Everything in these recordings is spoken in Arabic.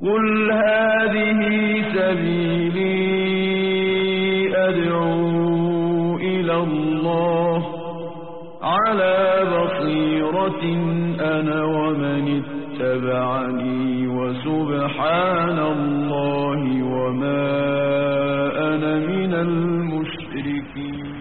قل هذه سبيلي أدعو إلى الله على بصيرة أنا ومن اتبعني وسبحان الله وما أنا من المشركين.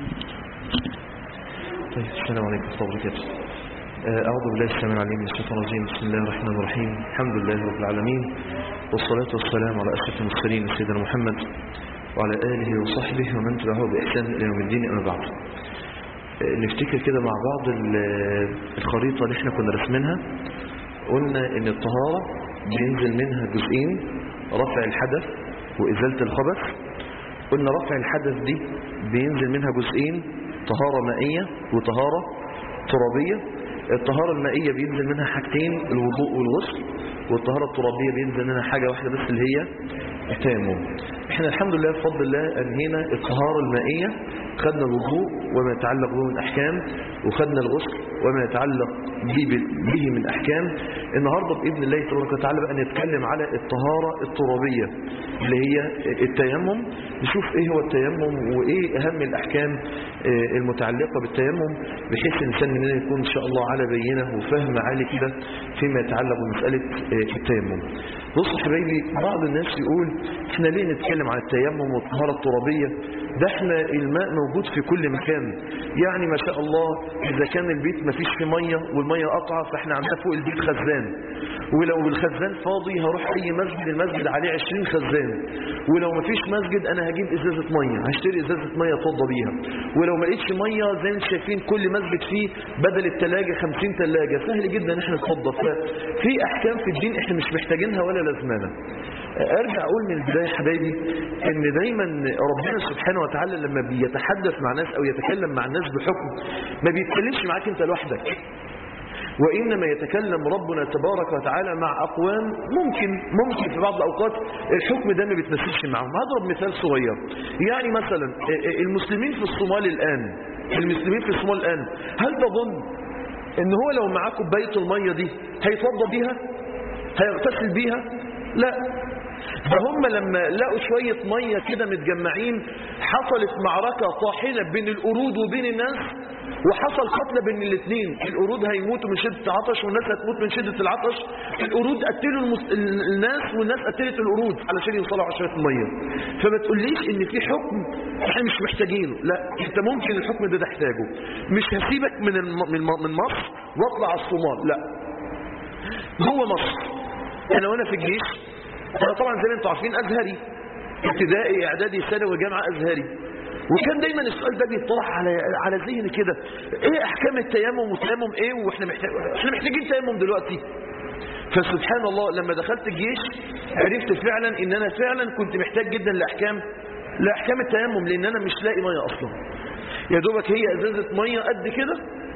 طيب، السلام عليكم ورحمة الله وبركاته. أعوذ بالله السميع العليم من الشيطان الرجيم. بسم الله الرحمن الرحيم. الحمد لله رب العالمين، والصلاة والسلام على أشرف المرسلين سيدنا محمد وعلى آله وصحبه ومن تبعه بإحسان إلى يوم الدين. أما بعد، نفتكر كده مع بعض الخريطة اللي احنا كنا رسمينها. قلنا إن الطهارة بينزل منها جزئين: رفع الحدث وإزالة الخبث. قلنا رفع الحدث دي بينزل منها جزئين: طهارة مائية وطهارة ترابية. الطهارة المائية بينزل منها حاجتين: الوضوء والغسل. والطهارة الترابية بينزل منها حاجة واحدة بس اللي هي التيمم. احنا الحمد لله بفضل الله انهينا الطهارة المائية، خدنا الوضوء وما يتعلق به من أحكام، وخدنا الغسل وما يتعلق به من أحكام. النهاردة بإذن الله تبارك وتعالى بقى نتكلم على الطهارة الترابية اللي هي التيمم. نشوف ايه هو التيمم وايه اهم الأحكام المتعلقة بالتيمم، بحيث الإنسان مننا يكون إن شاء الله على بينة وفهم عالي كده فيما يتعلق بمسألة التيمم. بصوا حبايبي، بعض الناس يقول احنا ليه نتكلم عن التيمم والطهارة الترابية؟ ده احنا الماء موجود في كل مكان، يعني ما شاء الله إذا كان البيت ما فيش فيه مية والمية قطعة فاحنا عندنا فوق البيت خزان، ولو الخزان فاضي هروح أي مسجد، المسجد عليه 20 خزان، ولو ما فيش مسجد أنا هجيب إزازة مية، هشتري إزازة مية أتوضى بيها، ولو ما لقيتش مية زي ما شايفين كل مسجد فيه بدل التلاجة 50 تلاجة، سهل جدا احنا نتوضى. ففي أحكام في الدين احنا مش محتاجينها ولا لازمانها. ارجع اقول من البداية حبايبي ان دايما ربنا سبحانه وتعالى لما بيتحدث مع ناس او يتكلم مع الناس بحكم ما بيتكلمش معاك انت لوحدك، وإنما يتكلم ربنا تبارك وتعالى مع أقوام ممكن في بعض الأوقات الحكم ده ما بيتمثلش معهم. هضرب مثال صغير، يعني مثلا المسلمين في الصومال الآن هل تظن ان هو لو معاه كوبايه الميه دي هيتوضى بيها؟ هيغتسل بيها؟ لا. ده هم لما لقوا شويه ميه كده متجمعين حصلت معركه طاحنه بين القرود وبين الناس، وحصل قتل بين الاثنين. القرود هيموتوا من شده العطش والناس هتموت من شده العطش. القرود قتلوا الناس والناس قتلت القرود علشان يوصلوا على شويه ميه. فما تقوليش ان في حكم احنا مش محتاجينه، لا، انت ممكن الحكم ده تحتاجه. مش هسيبك من مصر واطلع على الصومال، لا، جوه مصر. انا وانا في الجيش، انا طبعا زي ما انتم عارفين ازهري، ابتدائي اعدادي ثانوي جامعه ازهري، وكان دايما السؤال ده بيطرح على ذهني كده: ايه احكام التيمم والتيمم ايه، واحنا محتاجين تيمم دلوقتي؟ فسبحان الله لما دخلت الجيش عرفت فعلا ان انا فعلا كنت محتاج جدا لاحكام التيمم، لان انا مش لاقي ميه اصلا. يا دوبك هي ازازه ميه قد كده،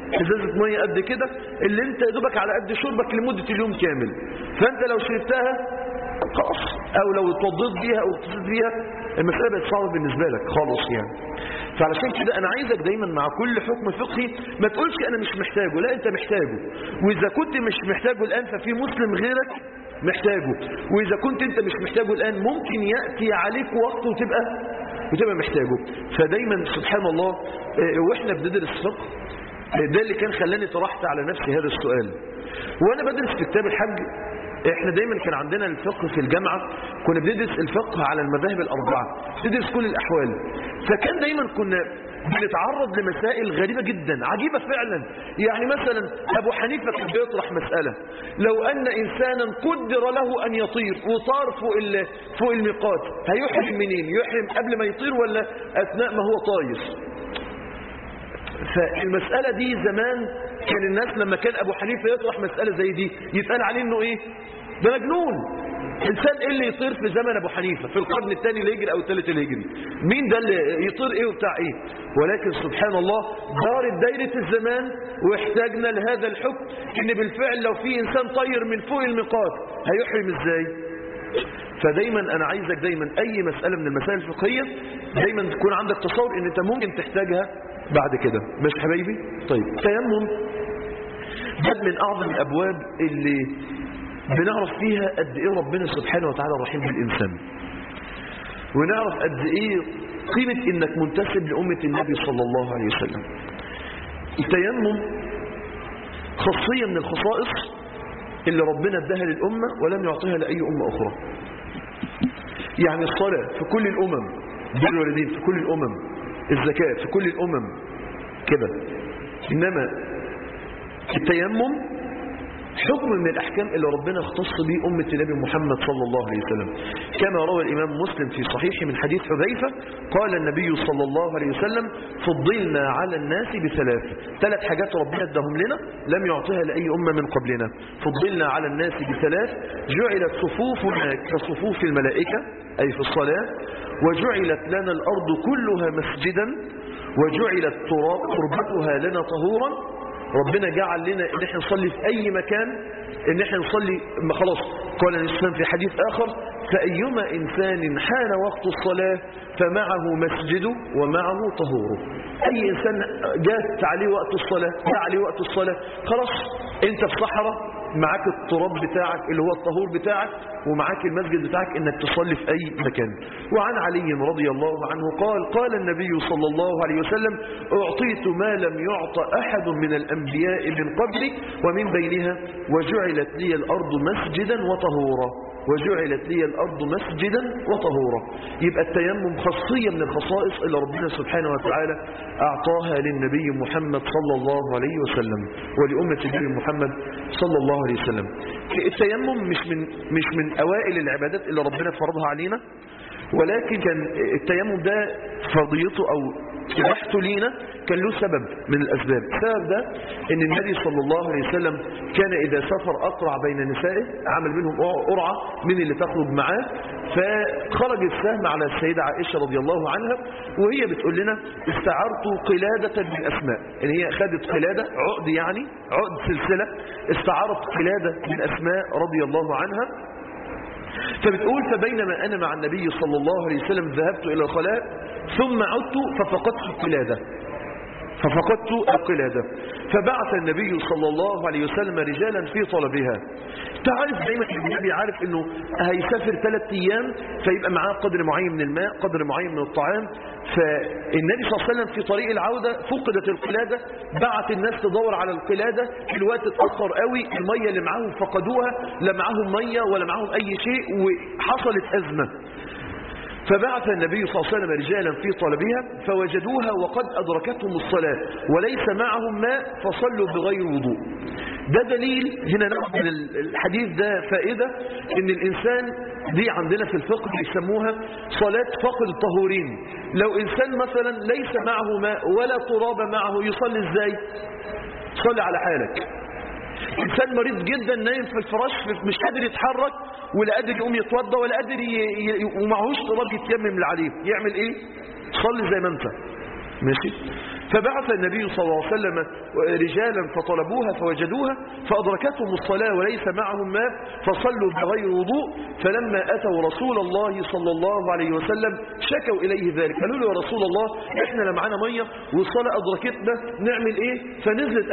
اللي انت يا دوبك على قد شربك لمده اليوم كامل. فانت لو شربتها خلاص، او لو اتوضيت بيها او اغتسلت بيها المسألة بقت صعبة بالنسبة لك خالص يعني. فعلشان كده أنا عايزك دايما مع كل حكم فقهي ما تقولش أنا مش محتاجه، لا، أنت محتاجه. وإذا كنت مش محتاجه الآن ففي مسلم غيرك محتاجه، وإذا كنت أنت مش محتاجه الآن ممكن يأتي عليك وقت وتبقى محتاجه. فدايما سبحان الله وإحنا بندرس فقه ده اللي كان خلاني طرحت على نفسي هذا السؤال. وأنا بدرس في كتاب الحج، احنا دايما كان عندنا الفقه في الجامعة، كنا بندرس الفقه على المذاهب الأربعة، بندرس كل الأحوال. فكان دايما كنا بنتعرض لمسائل غريبة جدا عجيبة فعلا. يعني مثلا أبو حنيفة كان بيطرح مسألة: لو أن إنسانا قدر له أن يطير وطار فوق الميقات هيحرم منين؟ يحرم قبل ما يطير ولا أثناء ما هو طاير؟ فالمسألة دي زمان كان الناس لما كان أبو حنيفة يطرح مسألة زي دي يتقال عليه إنه إيه؟ ده مجنون. إنسان إيه اللي يطير في زمن أبو حنيفة في القرن الثاني الهجري أو الثالث الهجري؟ مين ده اللي يطير إيه وبتاع إيه؟ ولكن سبحان الله دارت دايرة الزمان واحتاجنا لهذا الحكم، إن بالفعل لو في إنسان طير من فوق الميقات هيحرم إزاي؟ فدايما أنا عايزك دايما أي مسألة من المسائل الفقهية دايما تكون عندك تصور إن أنت ممكن تحتاجها بعد كده. مش حبايبي؟ طيب، تيمم ده من أعظم الأبواب اللي بنعرف فيها قد ايه ربنا سبحانه وتعالى رحيم بالإنسان، ونعرف قد ايه قيمة انك منتسب لأمة النبي صلى الله عليه وسلم. التيمم خاصية من الخصائص اللي ربنا اداها للأمة ولم يعطيها لأي أمة أخرى. يعني الصلاة في كل الأمم، بر الوالدين في كل الأمم، الزكاة في كل الأمم كده، إنما التيمم حكم من الأحكام اللي ربنا اختص به أمة النبي محمد صلى الله عليه وسلم، كما روى الإمام مسلم في صحيحه من حديث حذيفة قال النبي صلى الله عليه وسلم فضلنا على الناس ثلاث حاجات ربنا ادهم لنا لم يعطيها لأي أمة من قبلنا. فضلنا على الناس بثلاث: جعلت صفوفنا كصفوف الملائكة أي في الصلاة، وجعلت لنا الأرض كلها مسجدا، وجعلت تربتها لنا طهورا. ربنا جعل لنا ان احنا نصلي في اي مكان، ان احنا نصلي خلاص. قال الإسلام في حديث اخر: فايما انسان حان وقت الصلاة فمعه مسجد ومعه طهوره. اي انسان جاءت عليه وقت الصلاة، جاء عليه وقت الصلاة، خلاص انت في صحراء معاك التراب بتاعك اللي هو الطهور بتاعك، ومعاك المسجد بتاعك انك تصلي في اي مكان. وعن علي رضي الله عنه قال النبي صلى الله عليه وسلم: اعطيت ما لم يعط احد من الانبياء من قبلي ومن بينها وجعلت لي الارض مسجدا وطهورا، وجعلت لي الأرض مسجدا وطهورا. يبقى التيمم خاصية من الخصائص اللي ربنا سبحانه وتعالى أعطاها للنبي محمد صلى الله عليه وسلم ولأمة النبي محمد صلى الله عليه وسلم. التيمم مش من أوائل العبادات اللي ربنا فرضها علينا، ولكن كان التيمم ده فرضيته أو إباحته لينا كان له سبب من الأسباب. السبب ده إن النبي صلى الله عليه وسلم كان إذا سافر أقرع بين نسائه، عمل منهم قرعة من اللي تخرج معاه، فخرج السهم على السيدة عائشة رضي الله عنها، وهي بتقول لنا: استعرت قلادة من أسماء، إن هي خدت قلادة عقد، يعني عقد سلسلة، استعرت قلادة من أسماء رضي الله عنها. فبتقول: فبينما أنا مع النبي صلى الله عليه وسلم ذهبت إلى الخلاء ثم عدت ففقدت القلادة فبعث النبي صلى الله عليه وسلم رجالا في طلبها. تعرف دايما النبي عارف انه هيسافر 3 ايام فيبقى معاه قدر معين من الماء، قدر معين من الطعام. فالنبي صلى الله عليه وسلم في طريق العودة فقدت القلادة، بعت الناس تدور على القلادة، الوقت اتأخر قوي، المية اللي معاهم فقدوها، لا معاهم مية ولا معاهم اي شيء، وحصلت أزمة. فبعث النبي صلى الله عليه وسلم رجالا في طلبها فوجدوها وقد أدركتهم الصلاة وليس معهم ماء فصلوا بغير وضوء. ده دليل، هنا نأخذ من الحديث ده فائدة، ان الإنسان دي عندنا في الفقه يسموها صلاة فقد الطهورين. لو إنسان مثلا ليس معه ماء ولا تراب معه يصلي ازاي؟ صلي على حالك. إنسان مريض جدا نايم في الفراش مش قادر يتحرك ولا قادر يقوم يتوضى ولا قادر ومعهوش تراب يتيمم اللي عليه، يعمل ايه؟ صلي زي ما انت ماشي. فبعث النبي صلى الله عليه وسلم رجالا فطلبوها فوجدوها فأدركتهم الصلاة وليس معهم ماء فصلوا بغير وضوء. فلما أتوا رسول الله صلى الله عليه وسلم شكوا إليه ذلك، قالوا له: يا رسول الله إحنا لا معانا مية والصلاة أدركتنا، نعمل إيه؟ فنزلت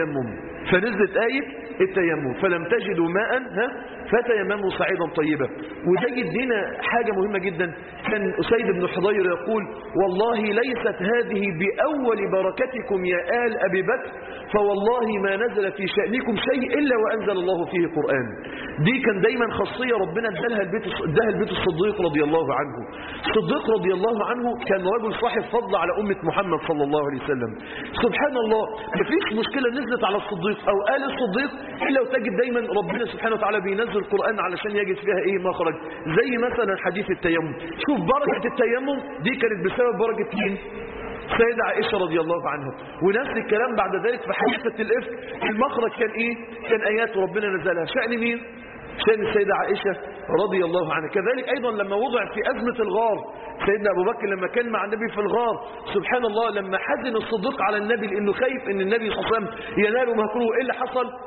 آية التيمم فلم تجدوا ماء فتيمموا صعيدا طيبا. وده يدينا حاجة مهمة جدا. كان أسيد بن حضير يقول: والله ليست هذه بأول بركتكم يا آل أبي بكر، فوالله ما نزل في شأنكم شيء إلا وأنزل الله فيه قرآن. دي كان دايما خاصية ربنا اداها البيت الصديق رضي الله عنه. الصديق رضي الله عنه كان رجل صاحب فضل على أمة محمد صلى الله عليه وسلم. سبحان الله، مفيش مشكلة نزلت على الصديق أو آل الصديق إلا وتجد دايما ربنا سبحانه وتعالى بينزل القرآن علشان يجد فيها إيه مخرج. زي مثلا حديث التيمم، شوف بركة التيمم دي كانت بسبب بركة مين؟ سيدة عائشة رضي الله عنها. ونفس الكلام بعد ذلك في حادثة الإفك، المخرج كان إيه؟ كان آيات ربنا نزلها. شأن مين؟ شأن السيدة عائشة رضي الله عنها. كذلك أيضا لما وضع في أزمة الغار، سيدنا أبو بكر لما كان مع النبي في الغار، سبحان الله لما حزن الصديق على النبي لأنه خايف أن النبي صلى الله عليه وسلم يناله مكروه، إيه اللي حصل؟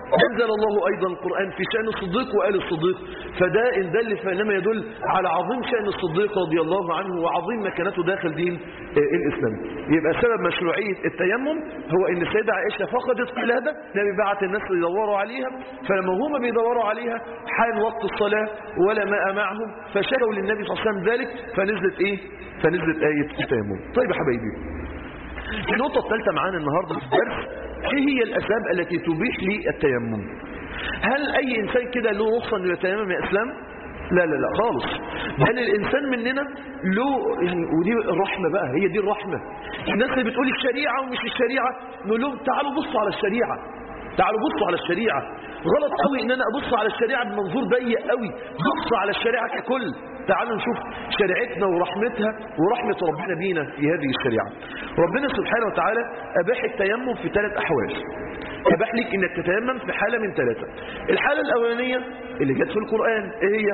أنزل الله أيضا القرآن في شأن الصديق وآل الصديق، فده إن دل فإنما يدل على عظيم شأن الصديق رضي الله عنه وعظيم مكانته داخل دين الإسلام. يبقى سبب مشروعية التيمم هو إن السيدة عائشة فقدت قلادة، النبي بعت الناس يدوروا عليها، فلما هم بيدوروا عليها حان وقت الصلاة ولا ماء معهم، فشكوا للنبي صلى الله عليه وسلم ذلك، فنزلت آية التيمم. طيب يا حبايبي، النقطة الثالثة معانا النهاردة في الدرس، ايه هي الأسباب التي تبيح لي التيمم؟ هل أي إنسان كده له رخصة إنه يتيمم يا إسلام؟ لا لا لا خالص. بل الإنسان مننا له يعني، ودي الرحمة بقى، هي دي الرحمة. الناس اللي بتقول الشريعة ومش الشريعة، نقول لهم تعالوا بصوا على الشريعة، تعالوا بصوا على الشريعة. غلط قوي ان انا ابص على الشريعة بمنظور ضيق قوي، بص على الشريعة ككل. تعالوا نشوف شريعتنا ورحمتها ورحمة ربنا بينا في هذه الشريعة. ربنا سبحانه وتعالى أباح التيمم في 3 أحوال. أباح لك انك تتيمم في حالة من 3. الحالة الأولانية اللي جت في القرآن ايه هي؟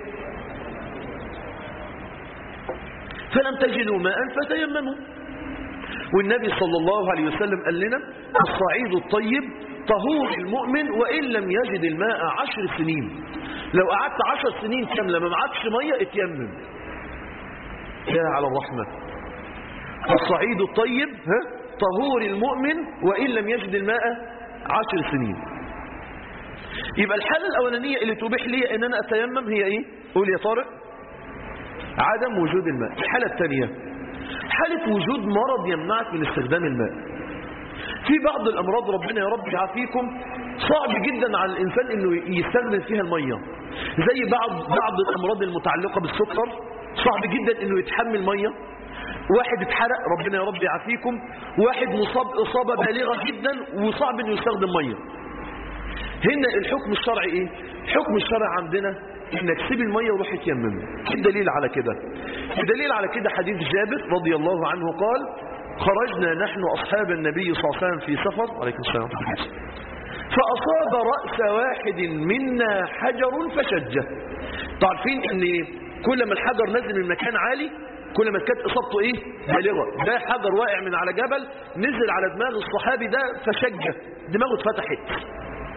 فلم تجدوا ماء فتيمموا. والنبي صلى الله عليه وسلم قال لنا الصعيد الطيب طهور المؤمن وإن لم يجد الماء 10 سنين. لو قعدت 10 سنين كاملة ما معكش مية اتيمم. يا على الرحمة. الصعيد الطيب طهور المؤمن وإن لم يجد الماء 10 سنين. يبقى الحالة الأولانية اللي تبيح لي ان انا اتيمم هي ايه؟ قول يا طارق. عدم وجود الماء. الحالة الثانية حالة وجود مرض يمنعك من استخدام الماء. في بعض الأمراض ربنا يا رب يعافيكم صعب جدا على الإنسان إنه يستخدم فيها المية، زي بعض الأمراض المتعلقة بالسكر صعب جدا إنه يتحمل مية. واحد اتحرق ربنا يا رب يعافيكم، واحد مصاب إصابة بالغة جدا وصعب إنه يستخدم مية. هنا الحكم الشرعي إيه؟ الحكم الشرعي عندنا إنك سيب المية وروح يتيمم. الدليل على كده؟ الدليل على كده حديث جابر رضي الله عنه قال خرجنا نحن أصحاب النبي صلى الله عليه وسلم في سفر عليكم السلام فأصاب رأس واحد منا حجر فشجه. تعرفين ان كل ما الحجر نزل من مكان عالي كل ما كانت إصابته ايه؟ بالغة. ده حجر واقع من على جبل نزل على دماغ الصحابي ده فشجه، دماغه اتفتحت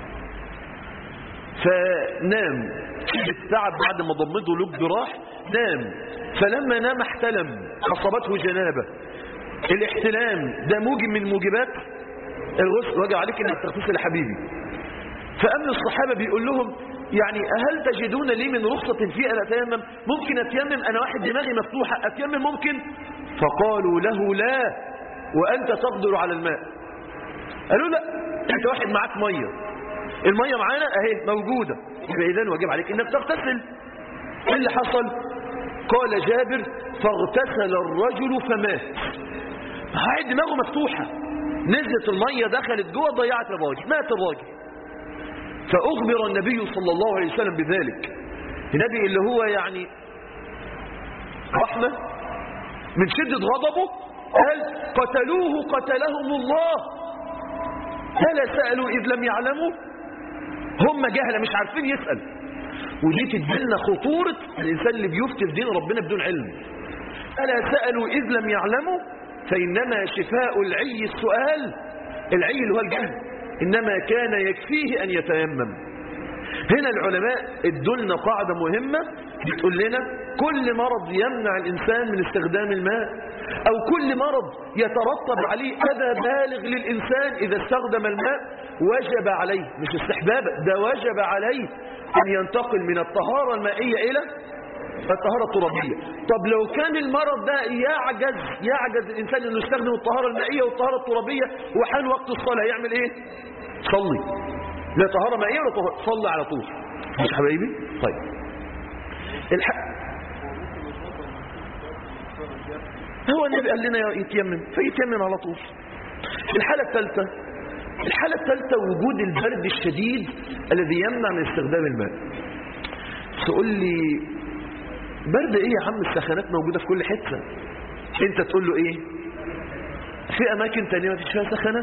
فنام. التعب بعد ما ضمده له جراح نام، فلما نام احتلم أصابته جنابة. الاحتلام ده موجب من موجبات الغسل، وجب عليك انك تغتسل يا حبيبي. فأمن الصحابة بيقول لهم يعني هل تجدون لي من رخصة في أن أتيمم؟ ممكن أتيمم؟ أنا واحد دماغي مفتوحة أتيمم ممكن؟ فقالوا له لا وأنت تقدر على الماء. قالوا لا أنت واحد معاك مية، المية معانا أهي موجودة، يبقى إذن واجب عليك انك تغتسل. ايه اللي حصل؟ قال جابر فاغتسل الرجل فمات. قاعد دماغه مفتوحة، نزلت المية دخلت جوه ضيعت الراجل، مات الراجل. فأخبر النبي صلى الله عليه وسلم بذلك. النبي اللي هو يعني رحمة من شدة غضبه قال قتلوه قتلهم الله ألا سألوا إذ لم يعلموا. هم جهلة مش عارفين يسأل. ودي تدلنا خطورة الإنسان اللي بيفتي في دين ربنا بدون علم. ألا سألوا إذ لم يعلموا فإنما شفاء العي السؤال. العي اللي هو الجهل، إنما كان يكفيه أن يتيمم. هنا العلماء ادولنا قاعدة مهمة بتقول لنا كل مرض يمنع الإنسان من استخدام الماء أو كل مرض يترتب عليه أذى بالغ للإنسان إذا استخدم الماء وجب عليه، مش استحبابا، ده وجب عليه أن ينتقل من الطهارة المائية إلى الطهارة الترابية. طب لو كان المرض ده يعجز الإنسان أنه يستخدم الطهارة المائية والطهارة الترابية وحان وقت الصلاة يعمل إيه؟ صلي. لا طهارة مائية ولا طهارة، صلي على طول. مش حبايبي؟ طيب هو النبي قال لنا يتيمم فيتيمم على طول. الحالة الثالثة وجود البرد الشديد الذي يمنع من استخدام الماء. تقول لي برد ايه يا عم؟ السخانات موجودة في كل حتة. انت تقول له ايه؟ في اماكن تانية ما فيش فيها سخانات.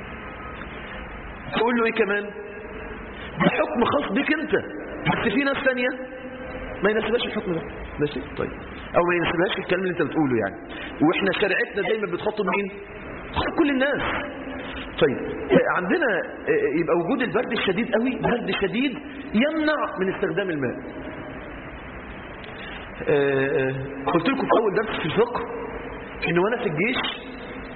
تقول له ايه كمان؟ ده حكم خاص بك انت، بس في ناس تانية ما يناسبهاش الحكم ده. ماشي طيب، او ما يناسبهاش الكلام اللي انت بتقوله يعني. واحنا شريعتنا دايما بتخاطب مين؟ بتخاطب كل الناس. طيب عندنا يبقى وجود البرد الشديد قوي، برد شديد يمنع من استخدام الماء. قلت لكم في اول درس في الفقه انه وانا في الجيش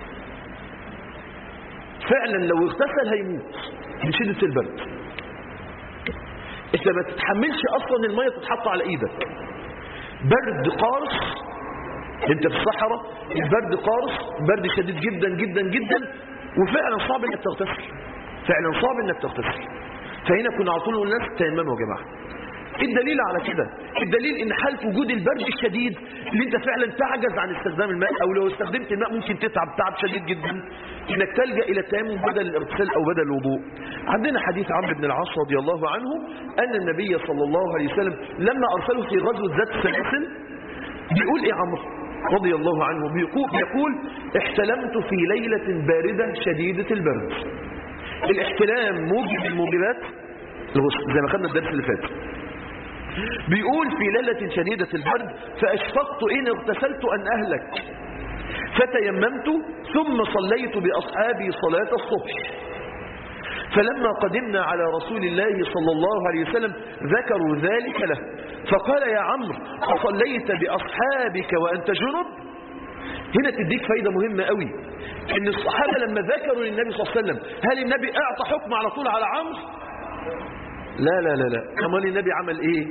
فعلا لو اغتسل هيموت من شدة البرد. انت ما تتحملش اصلا المية تتحط على ايدك، برد قارس، انت في الصحراء البرد قارس، برد شديد جدا جدا جدا، وفعلا صعب انك تغتسل، فعلا صعب انك تغتسل. فهنا كنا على طول نقول للناس تيمموا يا جماعه. الدليل على كده، الدليل ان حالة وجود البرد الشديد اللي انت فعلا تعجز عن استخدام الماء، او لو استخدمت الماء ممكن تتعب تعب شديد جدا، انك تلجأ الى التيمم بدل الاغتسال او بدل الوضوء. عندنا حديث عمرو بن العاص رضي الله عنه ان النبي صلى الله عليه وسلم لما ارسله في غزوة ذات السلاسل بيقول ايه عمرو رضي الله عنه؟ بيقول احتلمت في ليلة باردة شديدة البرد. الاحتلام موجب الموجبات زي ما خدنا الدرس اللي فات. بيقول في ليلة شديدة البرد فأشفقت إن اغتسلت أن أهلك فتيممت ثم صليت بأصحابي صلاة الصبح. فلما قدمنا على رسول الله صلى الله عليه وسلم ذكروا ذلك له فقال يا عمرو أصليت بأصحابك وأنت جنب؟ هنا تديك فايدة مهمة قوي، إن الصحابة لما ذكروا للنبي صلى الله عليه وسلم هل النبي أعطى حكم على طول على عمرو؟ لا لا لا لا. أمال النبي عمل إيه؟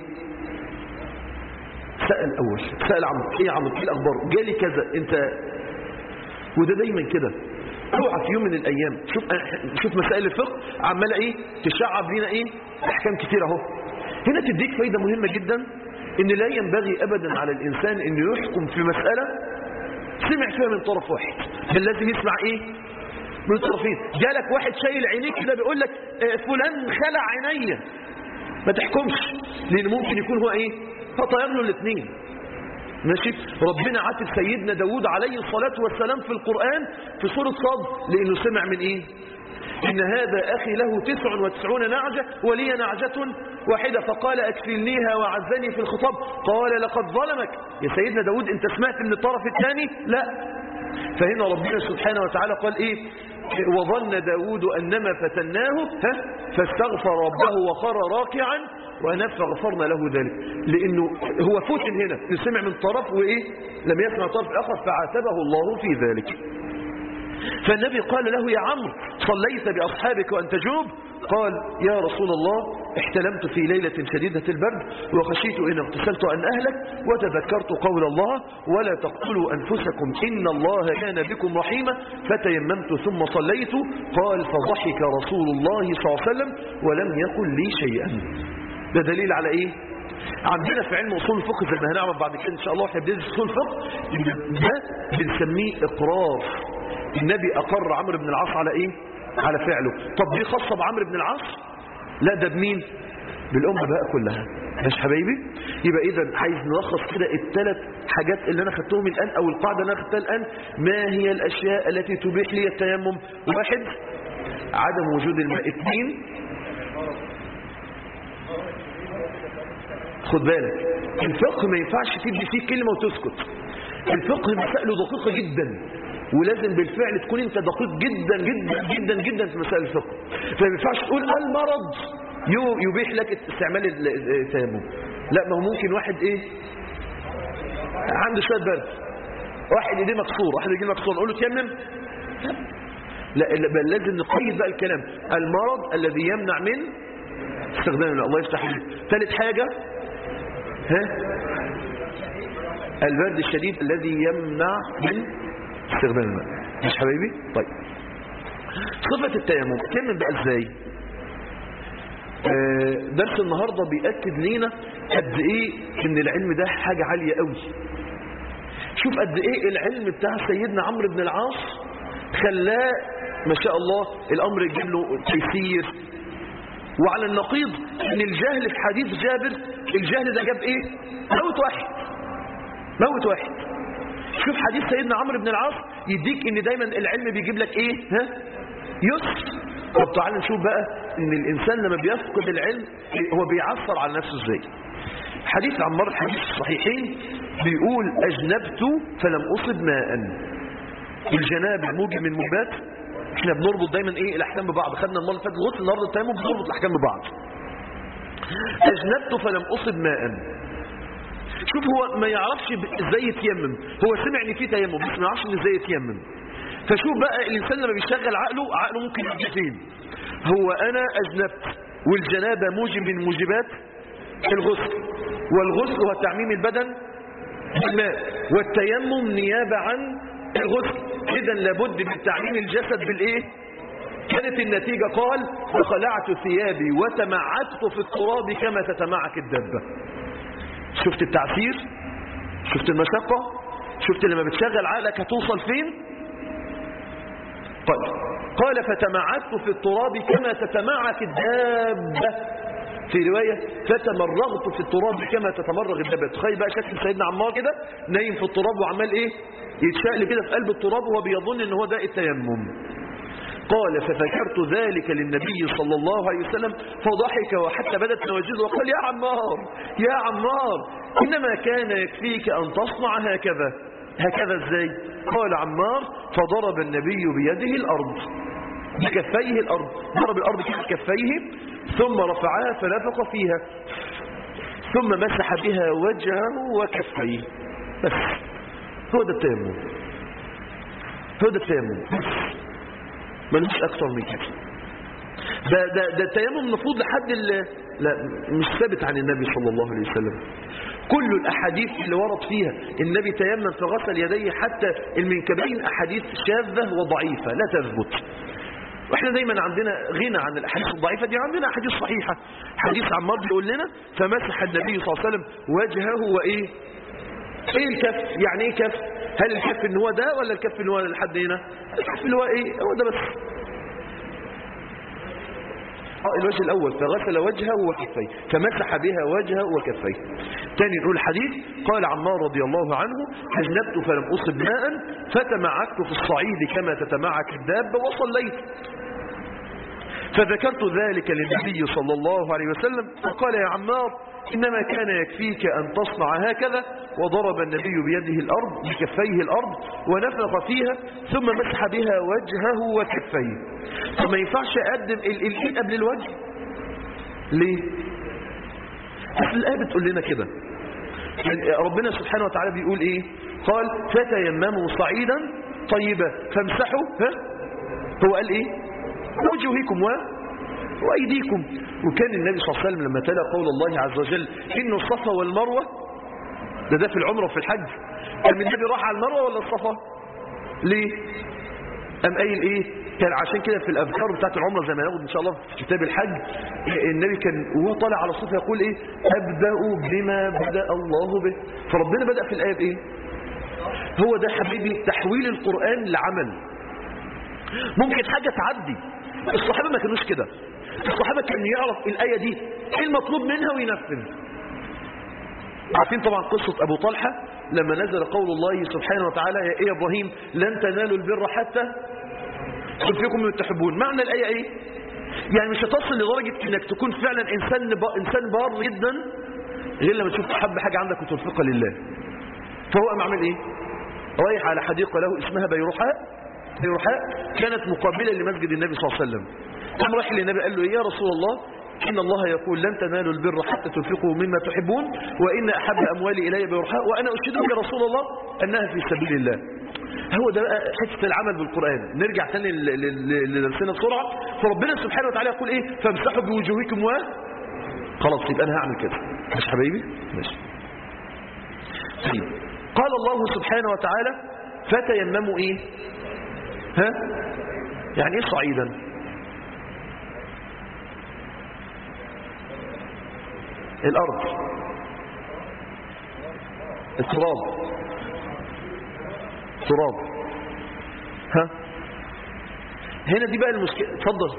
سأل أول، سأل عمرو إيه يا عمرو إيه الأخبار؟ جالي كذا أنت. وده دايما كده، اوعى في يوم من الأيام شوف مسائل الفقه عمالة إيه تشعب لنا إيه أحكام كتير أهو. هنا تديك فايدة مهمة جدا، إن لا ينبغي أبدا على الإنسان إنه يحكم في مسألة سمع فيها من طرف واحد، بل لازم يسمع إيه من طرفين. جالك واحد شايل عينيك كده بيقول لك فلان خلع عينيا، ما تحكمش، لأن ممكن يكون هو إيه فطير له الاثنين. ماشي. ربنا عاتب سيدنا داود عليه الصلاة والسلام في القرآن في سورة صاد لأنه سمع من إيه؟ إن هذا أخي له 99 نعجة ولي نعجة واحدة فقال أكفلنيها وعزني في الخطاب قال لقد ظلمك. يا سيدنا داود أنت سمعت من الطرف الثاني؟ لا. فهنا ربنا سبحانه وتعالى قال إيه؟ وظن داود أنما فتناه فاستغفر ربه وخر راكعا فغفرنا له ذلك. لأنه هو فتن هنا، سمع من طرف وإيه لم يسمع طرف الآخر فعاتبه الله في ذلك. فالنبي قال له يا عمرو صليت بأصحابك وأنت جنب؟ قال يا رسول الله احتلمت في ليلة شديدة البرد وخشيت إن اغتسلت أن أهلك وتذكرت قول الله ولا تقتلوا أنفسكم إن الله كان بكم رحيما فتيممت ثم صليت. قال فضحك رسول الله صلى الله عليه وسلم ولم يقل لي شيئا. ده دليل على إيه؟ عندنا في علم أصول الفقه زي ما هنعرف بعد كده إن شاء الله احنا بندرس أصول الفقه ده بنسميه إقرار. النبي أقر عمرو بن العاص على إيه؟ على فعله. طب دي خاصة بعمرو بن العاص؟ لا ده بمين؟ بالأمة بقى كلها. ماشي حبايبي؟ يبقى إذا عايز نلخص كده الثلاث حاجات اللي أنا خدتهم الآن أو القاعدة اللي أنا خدتها الآن. ما هي الأشياء التي تبيح لي التيمم؟ 1 عدم وجود الماء. 2 خد بالك الفقه ما ينفعش تدي فيه كلمة وتسكت. الفقه مسائله دقيقة جدا ولازم بالفعل تكون انت دقيق جدا جدا جدا جدا في مسائل الفقه. فما ينفعش تقول المرض يبيح لك استعمال التيمم. لا ما هو ممكن واحد ايه عنده شويه برد، واحد ايديه مكسور، واحد رجليه مكسور، نقول له تيمم؟ لا بل لازم نقيد بقى الكلام. المرض الذي يمنع من استخدام الماء. الله يفتح عليك. 3 حاجه البرد الشديد الذي يمنع من استخدام الماء. مش حبايبي؟ طيب صفة التيمم تيمم بقى ازاي؟ درس النهاردة بيأكد لينا قد ايه ان العلم ده حاجة عالية قوي. شوف قد ايه العلم بتاع سيدنا عمرو بن العاص خلاه ما شاء الله الامر يجيب له تيسير. وعلى النقيض ان الجهل في حديث جابر الجهل ده جاب ايه؟ موت واحد. شوف حديث سيدنا عمرو بن العاص يديك ان دايما العلم بيجيب لك ايه؟ يسر. طب تعال نشوف بقى ان الانسان لما بيفقد العلم هو بيعثر على نفسه ازاي. حديث عمار الحديث الصحيحين بيقول اجنبت فلم اصب ماء. الجنابه موجب من موجبات احنا بنربط دايما ايه الاحكام ببعض. خدنا المره اللي فاتت الغسل، النهارده التيمم، بنربط الاحكام ببعض. اجنبت فلم اصب ماء. شوف هو ما يعرفش ازاي يتيمم، هو سمع ان في تيمم بس ما يعرفش ازاي يتيمم. فشوف بقى الانسان لما بيشغل عقله ممكن يجي فين. هو انا اجنبت، والجنابه موجب من موجبات الغسل، والغسل هو تعميم البدن بالماء، والتيمم نيابه عن الغسل، اذا لابد من تعميم الجسد بالايه؟ كانت النتيجه قال فخلعت ثيابي وتمعكت في التراب كما تتمعك الدابه. شفت التعسير؟ شفت المشقه؟ شفت لما بتشغل عقلك هتوصل فين؟ طيب قال فتمعكت في التراب كما تتمعك الدابه، في روايه فتمرغت في التراب كما تتمرغ الدابه. تخيل بقى شكل سيدنا عمار كده نايم في التراب وعمال ايه؟ يتشقلب كده في قلب التراب وهو بيظن ان هو ده التيمم. قال فذكرت ذلك للنبي صلى الله عليه وسلم فضحك وحتى بدت نواجذه وقال يا عمار يا عمار إنما كان يكفيك أن تصنع هكذا. هكذا ازاي؟ قال عمار فضرب النبي بيده الأرض، بكفيه الأرض، ضرب الأرض بكفيه ثم رفعها فنفخ فيها ثم مسح بها وجهه وكفيه. بس هو ده التيمم، هو ده التيمم، ملوش اكتر من كده. ده التيمم المفروض لحد لا مش ثابت عن النبي صلى الله عليه وسلم. كل الاحاديث اللي ورد فيها النبي تيمم فغسل يديه حتى المنكبين احاديث شاذه وضعيفه لا تثبت. واحنا دايما عندنا غنى عن الاحاديث الضعيفه دي، عندنا احاديث صحيحه. حديث عمار بيقول لنا فمسح النبي صلى الله عليه وسلم وجهه وايه؟ ايه الكف؟ يعني ايه كف؟ هل الكف ان هو ده ولا الكف ان هو لحد هنا؟ الكف اللي هو ايه؟ هو ده بس. الوجه الاول فغسل وجهه وكفيه فمسح بها وجهه وكفيه. ثاني نقول الحديث قال عمار رضي الله عنه اجنبت فلم اصب ماء فتمعكت في الصعيد كما تتمعك الدابه وصليت. فذكرت ذلك للنبي صلى الله عليه وسلم فقال يا عمار إنما كان يكفيك أن تصنع هكذا. وضرب النبي بيده الأرض بكفيه الأرض ونفخ فيها ثم مسح بها وجهه وكفيه. فما ينفعش أقدم الإيد قبل الوجه. ليه؟ أصل الآية بتقول لنا كده. ربنا سبحانه وتعالى بيقول إيه؟ قال فتيمموا صعيدا طيبا فامسحوا. هو قال إيه؟ وجوهكم وأيديكم. وكان النبي صلى الله عليه وسلم لما تلا قول الله عز وجل إن الصفا والمروة ده في العمرة وفي الحج، كان النبي راح على المروة ولا الصفا؟ ليه؟ أم قايل إيه؟ كان عشان كده في الأذكار بتاعت العمرة زي ما ناخد إن شاء الله في كتاب الحج النبي كان وهو طالع على الصفا يقول إيه؟ أبدأ بما بدأ الله به. فربنا بدأ في الآية بإيه؟ هو ده حبيبي تحويل القرآن لعمل. ممكن حاجة تعدي، الصحابة ما كانوش كده. الصحابة كان يعرف الآية دي ايه المطلوب منها وينفذ. عارفين طبعا قصة أبو طلحة لما نزل قول الله سبحانه وتعالى يا إبراهيم لن تنالوا البر حتى تنفقوا مما تحبون. معنى الآية ايه؟ يعني مش هتصل لدرجة انك تكون فعلا إنسان بار جدا غير لما تشوف تحب حاجة عندك وتنفقها لله. فهو قام عمل ايه؟ رايح على حديقة له اسمها بيروحاء كانت مقابلة لمسجد النبي صلى الله عليه وسلم. قام راح للنبي قال له يا رسول الله إن الله يقول لن تنالوا البر حتى تنفقوا مما تحبون وإن أحب أموالي إلي بيرحاء وأنا أشهدك يا رسول الله أنها في سبيل الله. هو ده حته العمل بالقرآن. نرجع تاني لدرسنا بسرعة. فربنا سبحانه وتعالى يقول إيه؟ فامسحوا بوجوهكم خلاص يبقى أنا هعمل كده. مش حبايبي؟ ماشي. طيب قال الله سبحانه وتعالى فتيمموا إيه؟ ها؟ يعني إيه صعيدا؟ الأرض، التراب، ها هنا دي بقى المشكلة. اتفضل.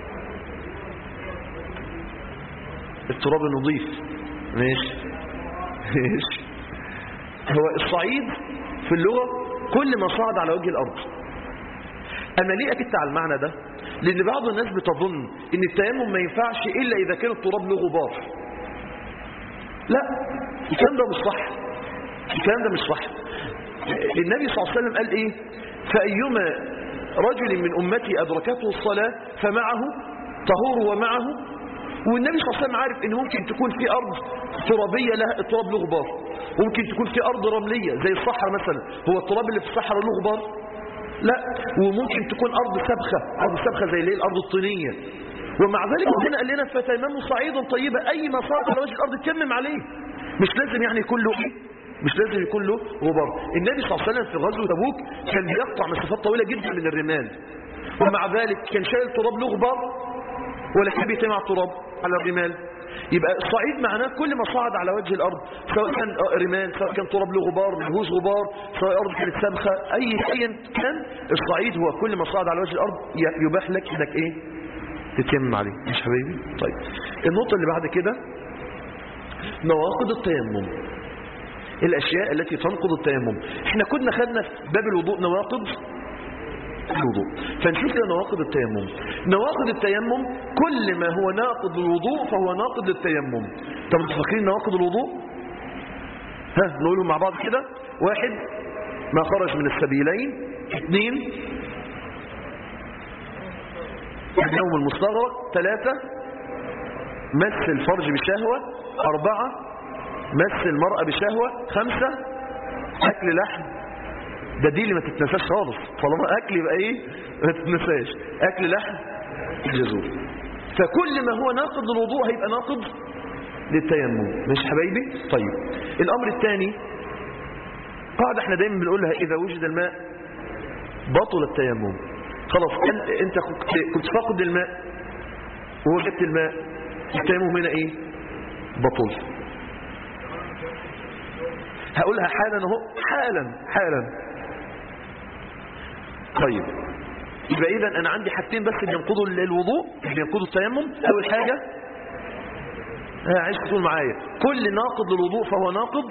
التراب النظيف. ماشي هو الصعيد في اللغة كل ما صعد على وجه الأرض. أنا ليه أكدت على المعنى ده؟ لأن بعض الناس بتظن إن التيمم ما ينفعش إلا إذا كان التراب له غبار. لا، الكلام ده مش صح. الكلام ده مش صح. النبي صلى الله عليه وسلم قال ايه؟ فأيما رجل من أمتي أدركته الصلاة فمعه طهور ومعه، والنبي صلى الله عليه وسلم عارف ان ممكن تكون في ارض ترابيه لها التراب له غبار، وممكن تكون في ارض رمليه زي الصحراء مثلا. هو التراب اللي في الصحراء له غبار؟ لا. وممكن تكون ارض سبخه زي الارض الطينيه، ومع ذلك ربنا قال لنا فتيمموا صعيدا طيبا، اي ما صار على وجه الارض تيمم عليه، مش لازم يعني يكون له مش لازم يكون له غبار. النبي صلى الله عليه وسلم في غزوه تبوك كان بيقطع مسافات طويله جدا من الرمال، ومع ذلك كان شايل تراب له غبار ولا كان بيتيمم على التراب على الرمال. يبقى الصعيد معناه كل ما صعد على وجه الارض، سواء كان رمال، سواء كان تراب له غبار ملهوش غبار، سواء الارض كانت سابخه، اي كان الصعيد هو كل ما صعد على وجه الارض يباح لك انك تتيمم عليه. مش حبايبي؟ طيب النقطه اللي بعد كده نواقض التيمم، الاشياء التي تنقض التيمم. احنا كنا خدنا في باب الوضوء نواقض الوضوء، فنشوف كده نواقض التيمم. نواقض التيمم كل ما هو ناقض للوضوء فهو ناقض للتيمم. طب انتوا فاكرين نواقض الوضوء؟ نقولهم مع بعض كده. 1 ما خرج من السبيلين. 2 النوم المستغرق. 3 مس الفرج بشهوة. 4 مس المرأة بشهوة. 5 أكل لحم. ده دي اللي ما تتنساش خالص، طالما أكل يبقى ما تتنساش، أكل لحم الجزور. فكل ما هو ناقض للوضوء هيبقى ناقض للتيمم. مش حبايبي؟ طيب الأمر الثاني قاعدة احنا دايما بنقولها، إذا وجد الماء بطل التيمم. خلاص انت كنت فاقد الماء ووجدت الماء، التيمم هنا بطل. هقولها حالا اهو، حالا. طيب يبقى اذا انا عندي حاجتين بس بينقضوا الوضوء، بينقضوا التيمم. اول حاجه عايز تقول معايا كل ناقض للوضوء فهو ناقض.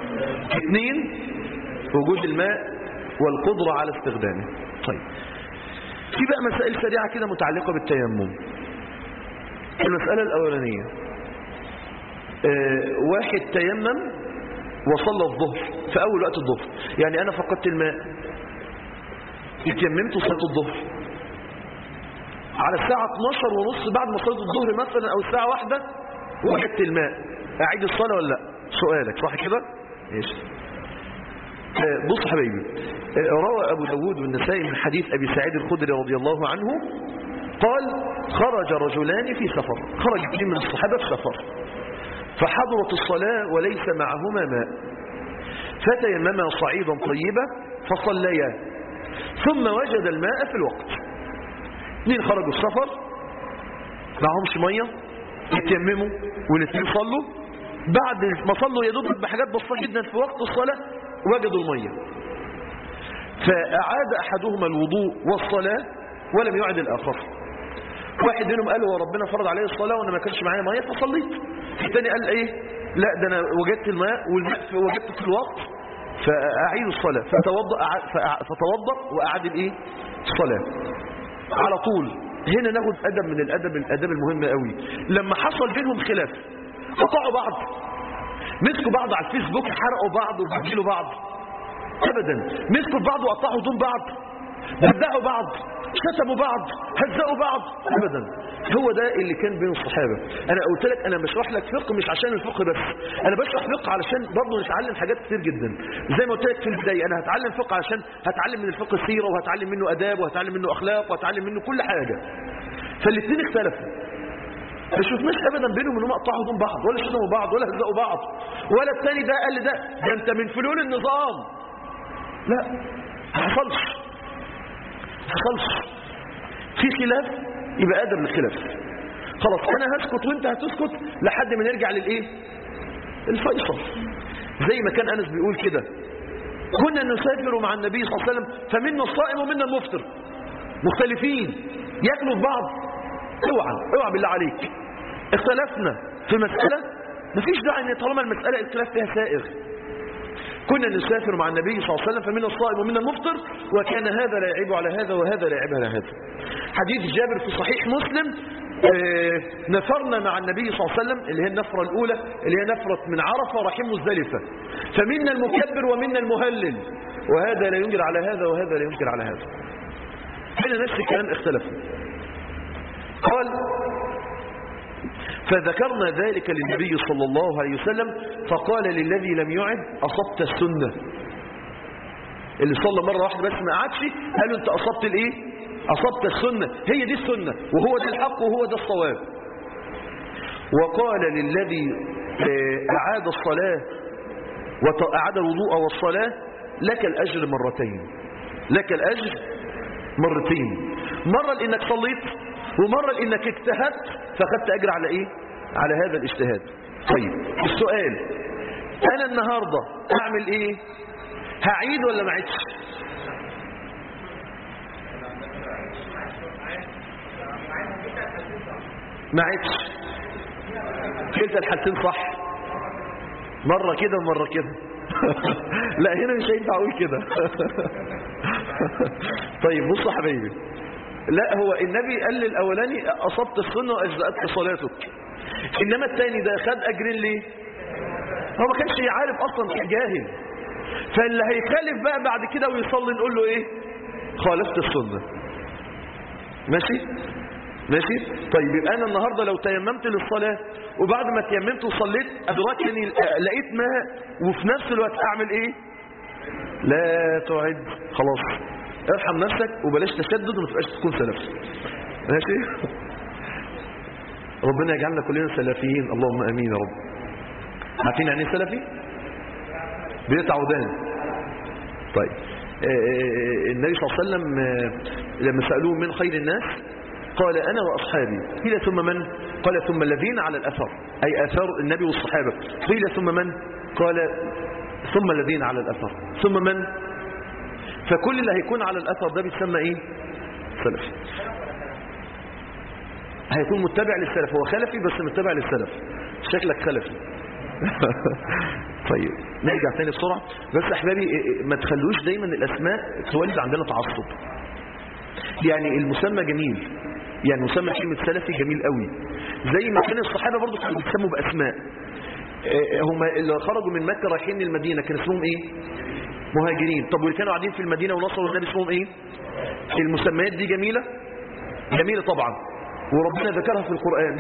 2 وجود الماء والقدره على استخدامه. طيب في بقى مسائل سريعه كده متعلقه بالتيمم. المساله الاولانيه، واحد تيمم وصلى الظهر في اول وقت الظهر، يعني انا فقدت الماء، اتيممت وصلت الظهر على الساعة 12:30 بعد ما صليت الظهر مثلا، او الساعة 1 وجدت الماء، اعيد الصلاة ولا لا؟ سؤالك صح كده؟ ماشي. بص حبيبي، روى ابو داود والنسائي من حديث ابي سعيد الخدري رضي الله عنه قال خرج رجلان في سفر، خرج 2 من الصحابة في سفر، فحضرت الصلاة وليس معهما ماء، فتيمما صعيدا طيبا فصليا، ثم وجد الماء في الوقت. 2 خرجوا السفر معهمش ميه، يتيمموا والاثنين صلوا، بعد ما صلوا يدوب بحاجات بسيطه جدا في وقت الصلاه وجدوا الميه، فاعاد احدهما الوضوء والصلاه ولم يعد الاخر. واحد منهم قال هو ربنا فرض عليه الصلاه وانا ما كانش معايا ميه فصليت. الثاني قال لا ده انا وجدت الماء والماء وجدته في الوقت فاعيد الصلاه، فتوضأ واعاد الصلاه على طول. هنا ناخد ادب من الاداب المهمه قوي. لما حصل بينهم خلاف قطعوا بعض، مسكوا بعض على الفيسبوك، حرقوا بعض وبهدلوا بعض، ابدا. مسكوا بعض وقطعوا هدوم بعض، بدعوا بعض، شتموا بعض، هزقوا بعض، ابدا. هو ده اللي كان بين الصحابه. انا قلت لك انا بشرح لك فقه مش عشان الفقه بس، انا بشرح فقه علشان برضه نتعلم حاجات كتير جدا. زي ما قلت لك في البدايه، انا هتعلم فقه عشان هتعلم من الفقه السيره، وهتعلم منه اداب، وهتعلم منه اخلاق، وهتعلم منه كل حاجه. فالاثنين اختلفوا، ما شفناش ابدا بينهم انهم قطعوا هدوم بعض، ولا شتموا بعض، ولا هزقوا بعض، ولا الثاني ده قال ده انت من فلول النظام. لا، ما حصلش. في خلاف يبقى ادب للخلاف. خلاص انا هسكت وانت هتسكت لحد ما نرجع الفيصل. زي ما كان انس بيقول كده، كنا نسافر مع النبي صلى الله عليه وسلم فمنا الصائم ومنا المفطر، مختلفين ياكلوا في بعض. اوعى بالله عليك، اختلفنا في مسألة مفيش داعي ان طالما المسألة الخلاف فيها سائغ. كنا نسافر مع النبي صلى الله عليه وسلم فمنا الصائم ومنا المفطر، وكان هذا لا يعيب على هذا وهذا لا يعيب على هذا. حديث جابر في صحيح مسلم، نفرنا مع النبي صلى الله عليه وسلم، اللي هي النفرة الأولى اللي هي نفرة من عرفة رايحين مزدلفة، فمنا المكبر ومنا المهلل، وهذا لا ينكر على هذا وهذا لا ينكر على هذا. هنا نفس الكلام اختلفوا. قال فذكرنا ذلك للنبي صلى الله عليه وسلم فقال للذي لم يعد أصبت السنة. اللي صلى مرة واحدة بس ما قعدش قال له انت أصبت الايه؟ أصبت السنة، هي دي السنة وهو ده الحق وهو ده الصواب. وقال للذي أعاد الصلاة وأعاد الوضوء والصلاة لك الأجر مرتين، لك الأجر مرتين، مرة لأنك صليت ومرة لأنك اجتهدت فأخذت أجر على إيه؟ على هذا الاجتهاد. طيب السؤال، أنا النهاردة أعمل إيه؟ هعيد ولا ما عيدش؟ ما عيدش، كلتا الحالتين صح، مرة كده ومرة كده. لا هنا مش هينفع أقول كده. طيب بصوا حبايبي، لا هو النبي قال للأولاني أصبت السنة وأجزأتك صلاتك، إنما الثاني ده خد أجرين ليه؟ هو ما كانش عارف أصلا، كان جاهل. فاللي هيخالف بقى بعد كده ويصلي نقول له إيه؟ خالفت السنة. ماشي؟ ماشي؟ طيب يبقى أنا النهاردة لو تيممت للصلاة وبعد ما تيممت وصليت أدركني لقيت ماء وفي نفس الوقت أعمل إيه؟ لا تعد، خلاص ارحم نفسك وبلاش تشدد وما تبقاش تكون سلفي. ماشي؟ ربنا يجعلنا كلنا سلفيين، اللهم امين يا رب. عارفين يعني ايه سلفي؟ بيقطع ودان. طيب النبي صلى الله عليه وسلم لما سألوه من خير الناس قال أنا وأصحابي، قيل ثم من؟ قال ثم الذين على الأثر، أي أثار النبي والصحابة. قيل ثم من؟ قال ثم الذين على الأثر. ثم من؟ فكل اللي هيكون على الأثر ده بيتسمى إيه؟ سلفي. هيكون متبع للسلف، هو خلفي بس متبع للسلف. شكلك خلفي. طيب نرجع تاني بسرعة. بس أحبابي ما تخلوش دايما الأسماء تولد عندنا تعصب. يعني المسمى جميل، يعني مسمى كلمة سلفي جميل قوي، زي ما كان الصحابة برضو كانوا بيتسموا بأسماء. هم اللي خرجوا من مكة رايحين للمدينة كان اسمهم ايه؟ مهاجرين. طب واللي كانوا قاعدين في المدينة ونصروا النبي اسمهم ايه؟ المسميات دي جميلة؟ جميلة طبعا، وربنا ذكرها في القرآن.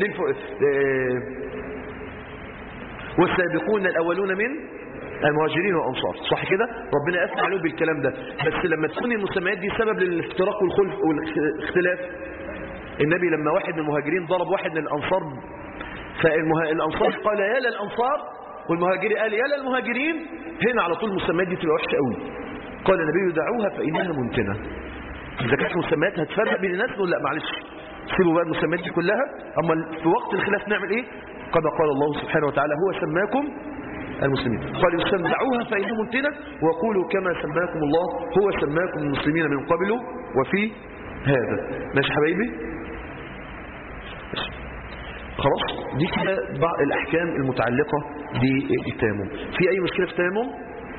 والسابقون الأولون من المهاجرين والأنصار، صح كده؟ ربنا أثنى عليهم بالكلام ده. بس لما تكون المسميات دي سبب للافتراق والاختلاف، النبي لما واحد من المهاجرين ضرب واحد من الأنصار فالأنصار قال يا للأنصار والمهاجرين قال يا للمهاجرين، هنا على طول المسميات دي تبقى وحشة قوي. قال النبي دعوها فإنها منتنة. إذا كانت المسميات هتفرق بين الناس نقول لا معلش سيبوا بقى المسميات دي كلها، أما في وقت الخلاف نعمل إيه؟ كما قال الله سبحانه وتعالى هو سماكم المسلمين، قال يسمعوها فإنها منتنة وقولوا كما سماكم الله هو سماكم المسلمين من قبل وفي هذا. ماشي حبايبي؟ خلاص دي كده بعض الأحكام المتعلقة بالتيمم. في أي مشكلة في التيمم؟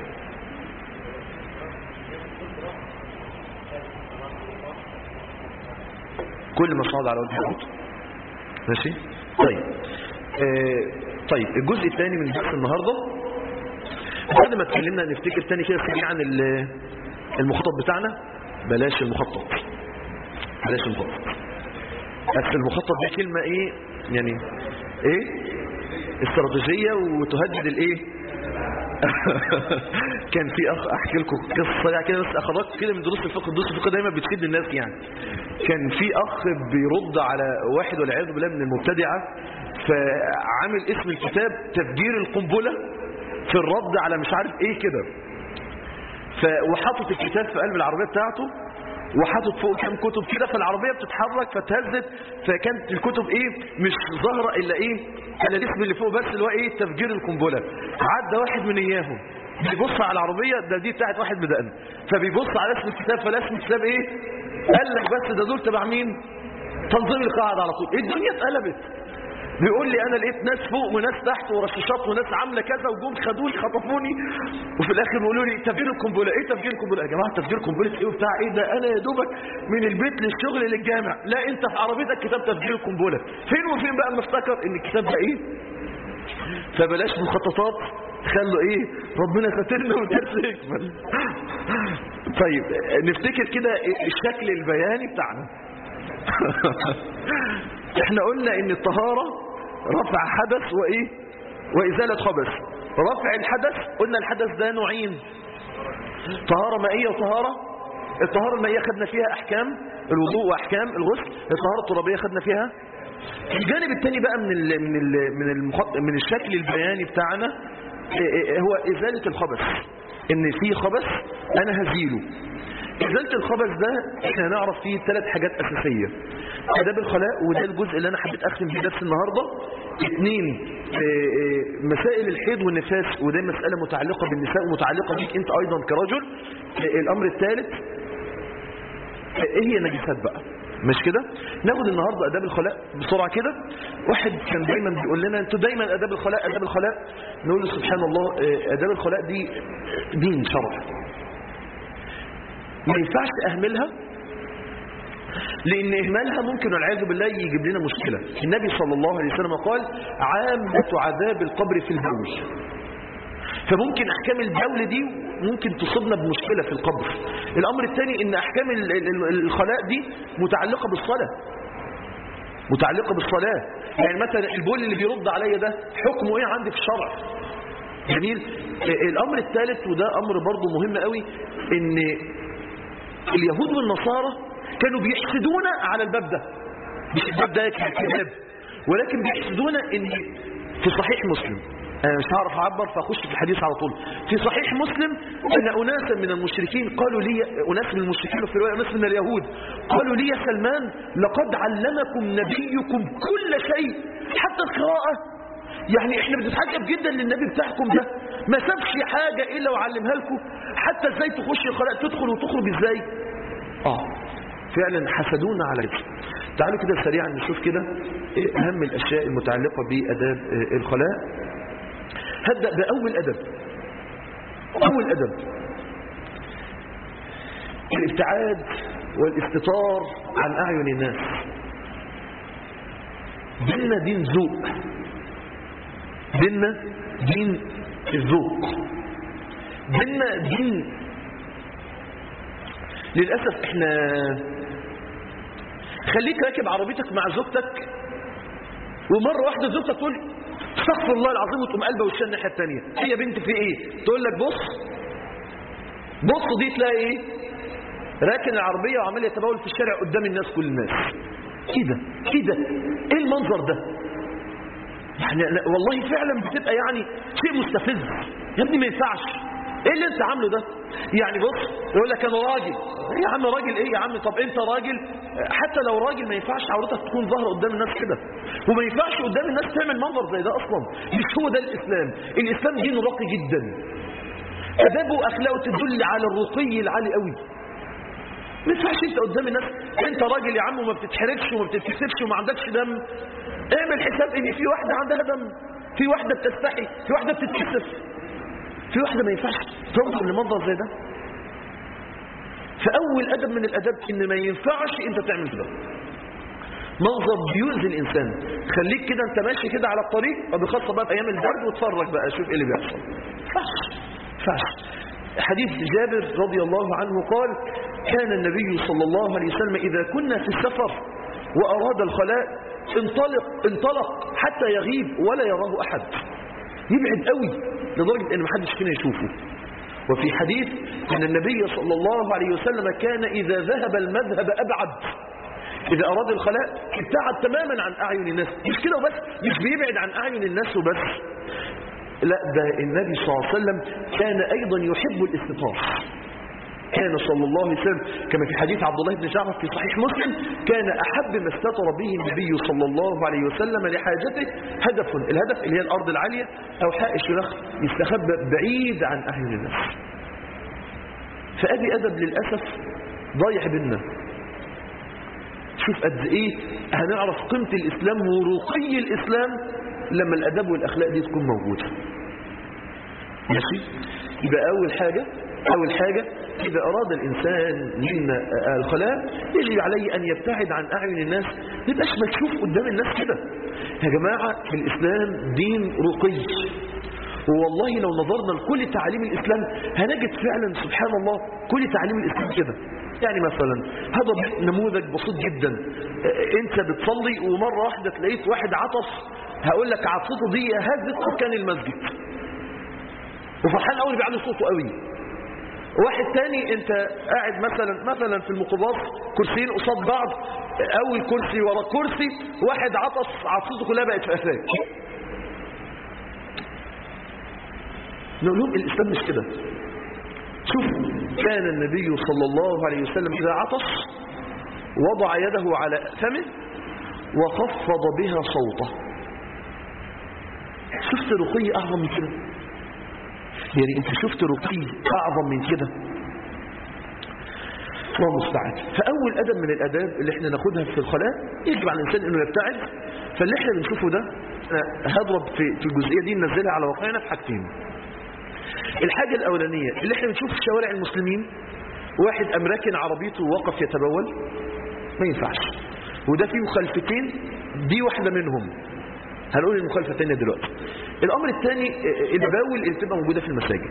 كل ما صعد على وجه الأرض. ماشي؟ طيب طيب الجزء الثاني من درس النهاردة، بعد ما اتكلمنا نفتكر تاني كده سريعا المخطط بتاعنا. بلاش المخطط، بلاش المخطط. بس المخطط دي كلمة ايه يعني؟ ايه استراتيجية وتهدد الايه. كان في اخ احكي لكم قصه سريعه كده بس اخرجت كده من دروس الفقه. دروس الفقه دايما بتفيد الناس يعني. كان في اخ بيرد على واحد والعياذ بالله من المبتدعه، فعامل اسم الكتاب تفجير القنبله في الرد على مش عارف ايه كده، وحاطط الكتاب في قلب العربيه بتاعته وحاطط فوق كام كتب كده، فالعربيه بتتحرك فتهزت، فكانت الكتب ايه مش ظاهره الا ايه كان الاسم اللي فوق بس اللي هو ايه تفجير القنبله. عدى واحد من اياهم بيبص على العربيه ده دي بتاعت واحد بدقن، فبيبص على اسم الكتاب، فالاسم الكتاب ايه قال لك بس ده دول تبع مين؟ تنظيم القاعده على طول. الدنيا اتقلبت. بيقول لي انا لقيت ناس فوق وناس تحت ورشاشات وناس عامله كذا وجم خدوني خطفوني، وفي الاخر بيقولوا لي تفجير القنبله. ايه تفجير القنبله يا جماعه؟ تفجير قنبله ايه وبتاع ايه ده؟ انا يا دوبك من البيت للشغل للجامع. لا انت في عربيتك كتاب تفجير القنبله. فين وفين بقى اما افتكر ان الكتاب ده ايه؟ فبلاش مخططات، خلوا ايه ربنا ساترنا والدرس يكمل. طيب نفتكر كده الشكل البياني بتاعنا. احنا قلنا ان الطهارة رفع حدث وايه وازالة خبث. رفع الحدث قلنا الحدث ده نوعين، طهارة مائية وطهارة. الطهارة المائية خدنا فيها احكام الوضوء واحكام الغسل. الطهارة الترابية خدنا فيها. الجانب الثاني بقى من الشكل البياني بتاعنا هو ازالة الخبث. ان في خبث انا هزيله. ازالة الخبث ده احنا هنعرف فيه 3 حاجات اساسية: آداب الخلاء، وده الجزء اللي انا حبيت اختم فيه درس النهارده. 2 مسائل الحيض والنفاس، وده مسألة متعلقة بالنساء ومتعلقة بيك انت ايضا كرجل. الامر الثالث ايه هي النجاسات بقى، مش كده؟ ناخد النهارده آداب الخلاء بسرعة كده. واحد كان دايما بيقول لنا انتوا دايما آداب الخلاء آداب الخلاء. نقول له سبحان الله، آداب الخلاء دي دين شرع، ما ينفعش اهملها، لان اهمالها ممكن والعياذ بالله يجيب لنا مشكلة. النبي صلى الله عليه وسلم قال: عامة عذاب القبر في البول. فممكن احكام البول دي ممكن تصيبنا بمشكلة في القبر. الامر الثاني ان احكام الخلاء دي متعلقة بالصلاة، متعلقة بالصلاة. يعني مثلا البول اللي بيرد عليا ده حكمه ايه عندي في الشرع؟ جميل. الامر الثالث وده امر برضه مهم قوي، ان اليهود والنصارى كانوا بيحسدونا على الباب ده. مش الباب ده كتاب، ولكن بيحسدونا ان في صحيح مسلم، انا مش هعرف اعبر فاخش في الحديث على طول. في صحيح مسلم ان اناسا من المشركين قالوا لي، اناس من المشركين وفي روايه اناس من اليهود قالوا لي: يا سلمان لقد علمكم نبيكم كل شيء حتى القراءه. يعني احنا بنتعجب جدا للنبي بتاعكم ده، ما سابش حاجه الا وعلمها لكم، حتى ازاي تخش الخلاء تدخل وتخرج ازاي. فعلا حسدونا على كده. تعالوا كده سريعا نشوف كده اهم الاشياء المتعلقه باداب الخلاء. هبدأ بأول أدب. أول أدب الابتعاد والاستتار عن أعين الناس. ديننا دين ذوق، ديننا دين الذوق، ديننا دين. للأسف احنا خليك راكب عربيتك مع زوجتك ومرة واحدة زوجتك تقول استغفر الله العظيم، وتقوم قلبه وشها الناحيه الثانيه. هي بنت في ايه؟ تقول لك بص دي تلاقي ايه؟ راكن العربيه وعمال يتبول في الشارع قدام الناس، كل الناس. كده ايه المنظر ده؟ يعني والله فعلا بتبقى يعني شيء مستفز. يا ابني ما ينفعش، ايه اللي انت عامله ده؟ يعني بص يقول لك انا راجل. يا عم راجل ايه يا عم؟ طب انت راجل، حتى لو راجل ما ينفعش عورتك تكون ظاهره قدام الناس كده، وما ينفعش قدام الناس تعمل منظر زي ده اصلا. مش هو ده الاسلام. الاسلام دين راقي جدا، ادابه واخلاقه تدل على الرقي العالي قوي. ما ينفعش انت قدام الناس انت راجل يا عم وما بتتحركش وما بتتكسفش وما عندكش دم. اعمل حساب ان في واحده عندها دم، في واحده بتستحي، في واحده بتتكسف، في واحدة ما ينفعش تنظر لمنظر زي ده. فأول أدب من الأدب إن ما ينفعش أنت تعمل كده. منظر بيؤذي الإنسان. خليك كده أنت ماشي كده على الطريق، وبخاصة بقى في أيام البرد، واتفرج بقى شوف إيه اللي بيحصل. فعش. حديث جابر رضي الله عنه قال: كان النبي صلى الله عليه وسلم إذا كنا في السفر وأراد الخلاء انطلق حتى يغيب ولا يراه أحد. يبعد قوي لدرجة ان محدش فينا يشوفه. وفي حديث ان النبي صلى الله عليه وسلم كان اذا ذهب المذهب ابعد. اذا اراد الخلاء ابتعد تماما عن اعين الناس. مش كده وبس، مش بيبعد عن اعين الناس وبس، لا ده النبي صلى الله عليه وسلم كان ايضا يحب الاستطار. كان صلى الله عليه وسلم كما في حديث عبد الله بن جعفر في صحيح مسلم: كان أحب ما استتر به النبي صلى الله عليه وسلم لحاجته هدف، الهدف اللي هي الأرض العالية أو حائش نخل يستخبى بعيد عن أعين الناس. فأدي أدب للأسف ضايع بينا. شوف قد إيه هنعرف قيمة الإسلام ورقي الإسلام لما الأدب والأخلاق دي تكون موجودة. ماشي؟ يبقى أول حاجة إذا أراد الإنسان منا الخلاء يجب عليه أن يبتعد عن أعين الناس. ما يبقاش مكشوف قدام الناس كده. يا جماعة الإسلام دين رقي، والله لو نظرنا لكل تعاليم الإسلام هنجد فعلا سبحان الله كل تعاليم الإسلام كده. يعني مثلا هذا نموذج بسيط جدا. انت بتصلي ومرة واحدة تلاقيت واحد عطس، هقول لك عطسته دي هزت أركان المسجد، وفرحان قوي بيعلي صوته قوي. واحد تاني انت قاعد مثلا في الميكروباص كرسيين قصاد بعض، اول كرسي ورا كرسي، واحد عطسته كلها بقت في قفاك. نقول لهم الاسلام مش كده. شوف، كان النبي صلى الله عليه وسلم اذا عطس وضع يده على فمه وخفض بها صوته. شفت رقي اعظم من كده؟ يعني انت شفت رقي اعظم من كده؟ الله المستعان. فاول ادب من الاداب اللي احنا ناخدها في الخلاء يجب على الانسان انه يبتعد. فاللي احنا بنشوفه ده هضرب في الجزئيه دي ننزلها على واقعنا في حاجتين. الحاجه الاولانيه اللي احنا بنشوف في شوارع المسلمين واحد امريكان عربيته وقف يتبول، ما ينفعش، وده فيه مخالفتين، دي واحده منهم، هنقول المخالفه الثانيه دلوقتي. الامر الثاني البول اللي بتبقى موجوده في المساجد،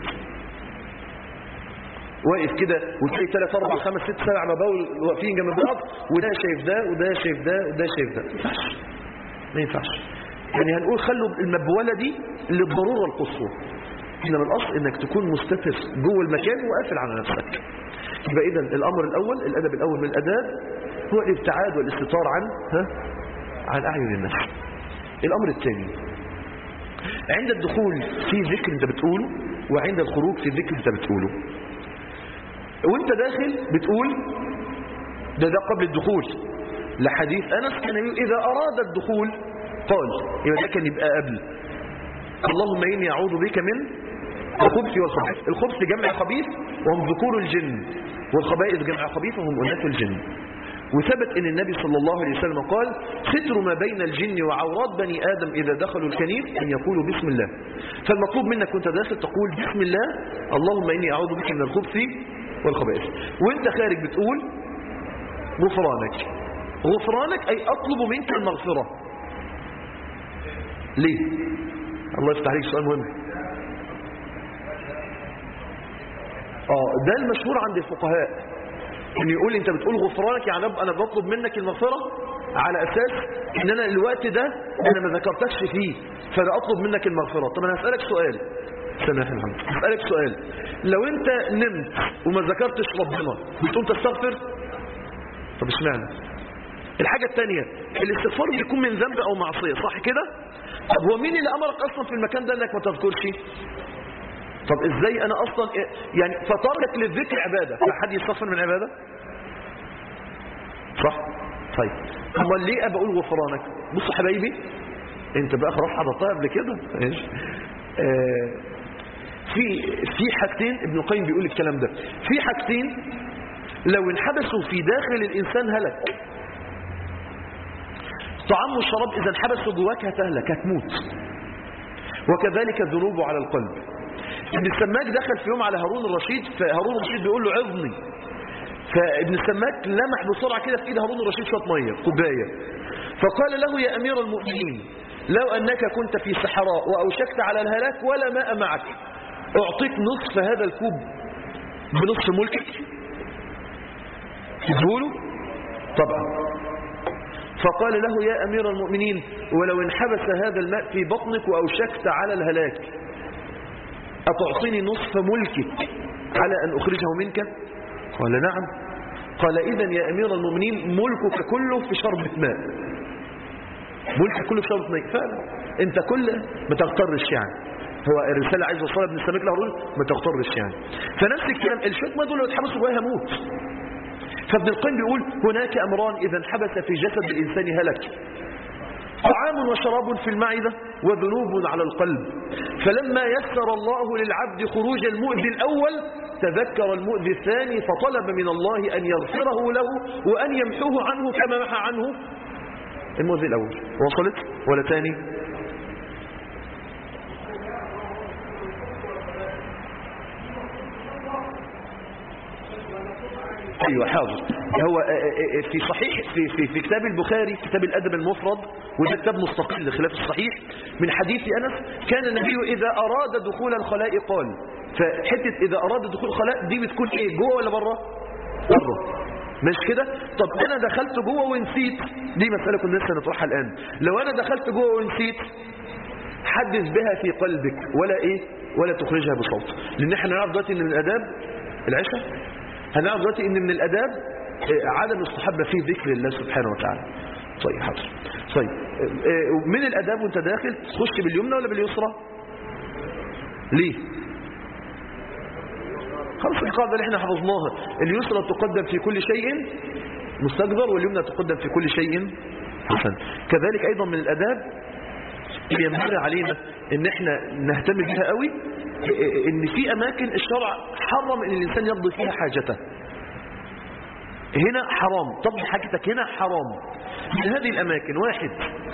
واقف كده وتلاقي 3 4 5 6 7 مباول واقفين جنب بعض، وده شايف ده وده شايف ده وده شايف ده، ما ينفعش. يعني هنقول خلوا المبوله دي للضروره القصوى، انما الاصل انك تكون مستتر جوه المكان وقافل على نفسك. يبقى اذا الامر الاول، الادب الاول من الاداب هو الابتعاد والاستتار عن اعين الناس. الامر الثاني عند الدخول في ذكر انت بتقوله، وعند الخروج في ذكر انت بتقوله. وانت داخل بتقول ده قبل الدخول، لحديث انس كان يقول اذا اراد الدخول قال، يبقى ده كان يبقى قبل. اللهم اني اعوذ بك من الخبث والخبائث. الخبث جمع خبيث وهم ذكور الجن، والخبائث جمع خبيث وهم اناث الجن. وثبت ان النبي صلى الله عليه وسلم قال ستر ما بين الجن وعورات بني ادم اذا دخلوا الكنيف ان يقولوا بسم الله. فالمطلوب منك وانت داخل تقول بسم الله، اللهم اني اعوذ بك من الخبث والخبائث. وانت خارج بتقول غفرانك. غفرانك اي اطلب منك المغفرة. ليه؟ الله يفتح عليك، سؤال مهم. ده المشهور عند الفقهاء، ان يقول انت بتقول غفرانك يعني انا بطلب منك المغفرة على اساس ان انا الوقت ده انا ما ذكرتكش فيه فانا اطلب منك المغفرة. طب انا هسألك سؤال، هسألك سؤال، لو انت نمت وما ذكرتش ربنا بتقوم تستغفر؟ طب اشمعنى؟ الحاجة الثانية الاستغفار بيكون من ذنب او معصية، صح كده؟ طب هو مين اللي امرك اصلا في المكان ده انك ما تذكرش؟ طب ازاي انا اصلا يعني فترك للذكر عبادة، فحد يستغفر من عبادة؟ صح؟ طيب امال ليه بقول غفرانك؟ بص حبايبي، انت بقى خلاص حضرتها قبل كده. في حاجتين ابن القيم بيقول الكلام ده، في حاجتين لو انحبسوا في داخل الانسان هلك. طعام والشراب اذا انحبسوا جواك هتهلك، هتموت. وكذلك الذنوب على القلب. ابن السماك دخل في يوم على هارون الرشيد، فهارون الرشيد بيقول له عظني، فابن السماك لمح بسرعه كده في ايد هارون الرشيد شويه ميه كوبايه، فقال له يا امير المؤمنين لو انك كنت في صحراء واوشكت على الهلاك ولا ماء معك اعطيك نصف هذا الكوب بنصف ملكك؟ تقوله طبعا. فقال له يا امير المؤمنين ولو انحبس هذا الماء في بطنك واوشكت على الهلاك أتعطيني نصف ملكك على أن أخرجه منك؟ قال نعم. قال إذن يا أمير المؤمنين ملكك كله في شربة ماء، ملكك كله في شربة ماء. فعلا أنت كله ما تغترش، يعني هو الرسالة عايز يوصلها ابن السماك لهارون، ما تغترش يعني. فنفس الكلام الشوك ما دول لو اتحبسوا جواها موت. فابن القيم بيقول هناك أمران إذا انحبس في جسد الإنسان هلك، طعام وشراب في المعدة وذنوب على القلب. فلما يسر الله للعبد خروج المؤذي الأول تذكر المؤذي الثاني فطلب من الله أن يغفره له وأن يمحوه عنه كما محى عنه المؤذي الأول. وصلت ولا تاني؟ ايوه حاضر. هو في صحيح في كتاب البخاري كتاب الادب المفرد، وده كتاب مستقل خلاف الصحيح، من حديث انس كان النبي اذا اراد دخول الخلاء قال. فحته اذا اراد دخول الخلاء دي بتكون ايه، جوه ولا بره؟ بره، مش كده؟ طب انا دخلت جوه ونسيت، دي مساله كنا لسه نطرحها الان. لو انا دخلت جوه ونسيت، حدث بها في قلبك ولا تخرجها بصوت، لان احنا نعرف دلوقتي ان من الاداب العشاء، هنعرف دلوقتي ان من الاداب عدم الصحبه في ذكر الله سبحانه وتعالى. طيب حاضر. طيب من الاداب وانت داخل تخش باليمنى ولا باليسرى؟ ليه؟ خلاص القاعده اللي احنا حفظناها، اليسرى تقدم في كل شيء مستكبر، واليمنى تقدم في كل شيء حسن. كذلك ايضا من الاداب اللي ينبغي علينا ان احنا نهتم بها قوي، ان في اماكن الشرع حرم ان الانسان يقضي فيها حاجته. هنا حرام، تقضي حاجتك هنا حرام. من هذه الاماكن واحد،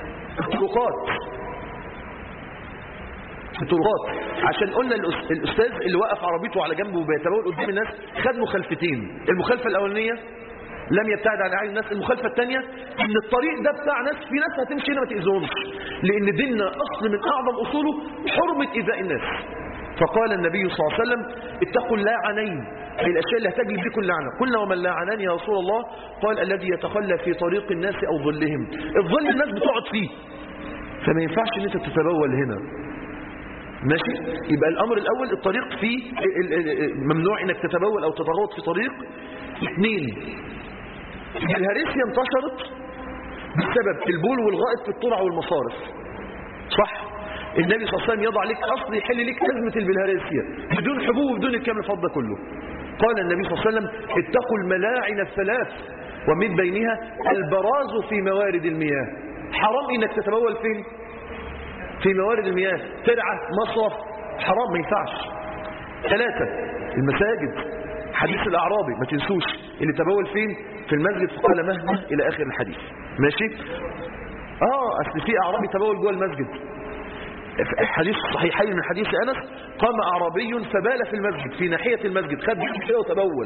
الطرقات، عشان قلنا الاستاذ اللي وقف عربيته على جنبه وبيتبول قدام الناس خد مخالفتين. المخالفه الاولانيه لم يبتعد عن اعين الناس، المخالفه الثانيه ان الطريق ده بتاع ناس، في ناس هتمشي هنا ما تاذيهمش، لان ديننا اصل من اعظم اصوله حرمه ايذاء الناس. فقال النبي صلى الله عليه وسلم اتقوا اللاعنين، اي الاشياء اللي هتجلب بكم اللعنه. قلنا وما اللاعنان يا رسول الله؟ قال الذي يتخلى في طريق الناس او ظلهم. الظل الناس بتقعد فيه، فما ينفعش ان انت تتبول هنا، ماشي؟ يبقى الامر الاول الطريق فيه ممنوع انك تتبول او تتغوط في طريق. اثنين، الهريسيا انتشرت بسبب البول والغائط في الترع والمصارف، صح؟ النبي صلى الله عليه وسلم يضع لك اصل يحل لك ازمه البلهارسيا بدون حبوب وبدون الكلام الفضل كله. قال النبي صلى الله عليه وسلم اتقوا الملاعن الثلاث ومن بينها البراز في موارد المياه. حرام انك تتبول فين؟ في موارد المياه، ترعه، مصرف، حرام، ما ينفعش. ثلاثه، المساجد، حديث الاعرابي ما تنسوش، اللي تبول فين؟ في المسجد، فقال مهما الى اخر الحديث، ماشي؟ اصل في اعرابي تبول جوه المسجد. حديث صحيحين من حديث انس قام اعرابي فبال في المسجد في ناحيه المسجد، خد بيده وتبول،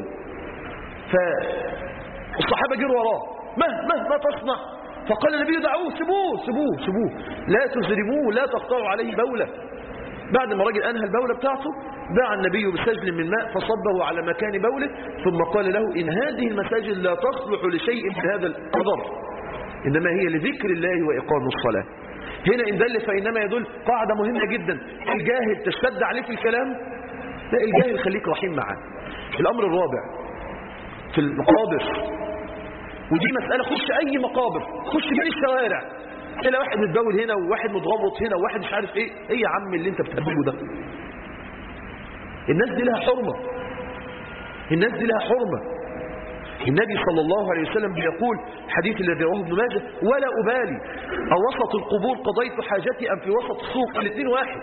فالصحابه جروا وراه، ما تصنع؟ فقال النبي دعوه، سبوه لا تزرموه، لا تقطعوا عليه بوله. بعد ما الراجل انهى البوله بتاعته دعا النبي بسجل من ماء فصبه على مكان بوله، ثم قال له ان هذه المساجد لا تصلح لشيء من هذا القدر، انما هي لذكر الله واقام الصلاه. هنا ان دل فانما يدل قاعده مهمه جدا. الجاهل تشتد عليه في الكلام؟ لا، الجاهل خليك رحيم معاه. الامر الرابع في المقابر، ودي مساله، خش اي مقابر، خش بين الشوارع، تلاقي واحد متبول هنا وواحد متغوط هنا وواحد مش عارف ايه يا عم اللي انت بتهبله ده؟ الناس دي لها حرمه، الناس دي لها حرمه. النبي صلى الله عليه وسلم بيقول حديث الذي رواه ابن ماجه ولا أبالي أوسط القبور قضيت حاجتي أم في وسط السوق؟ الاثنين واحد.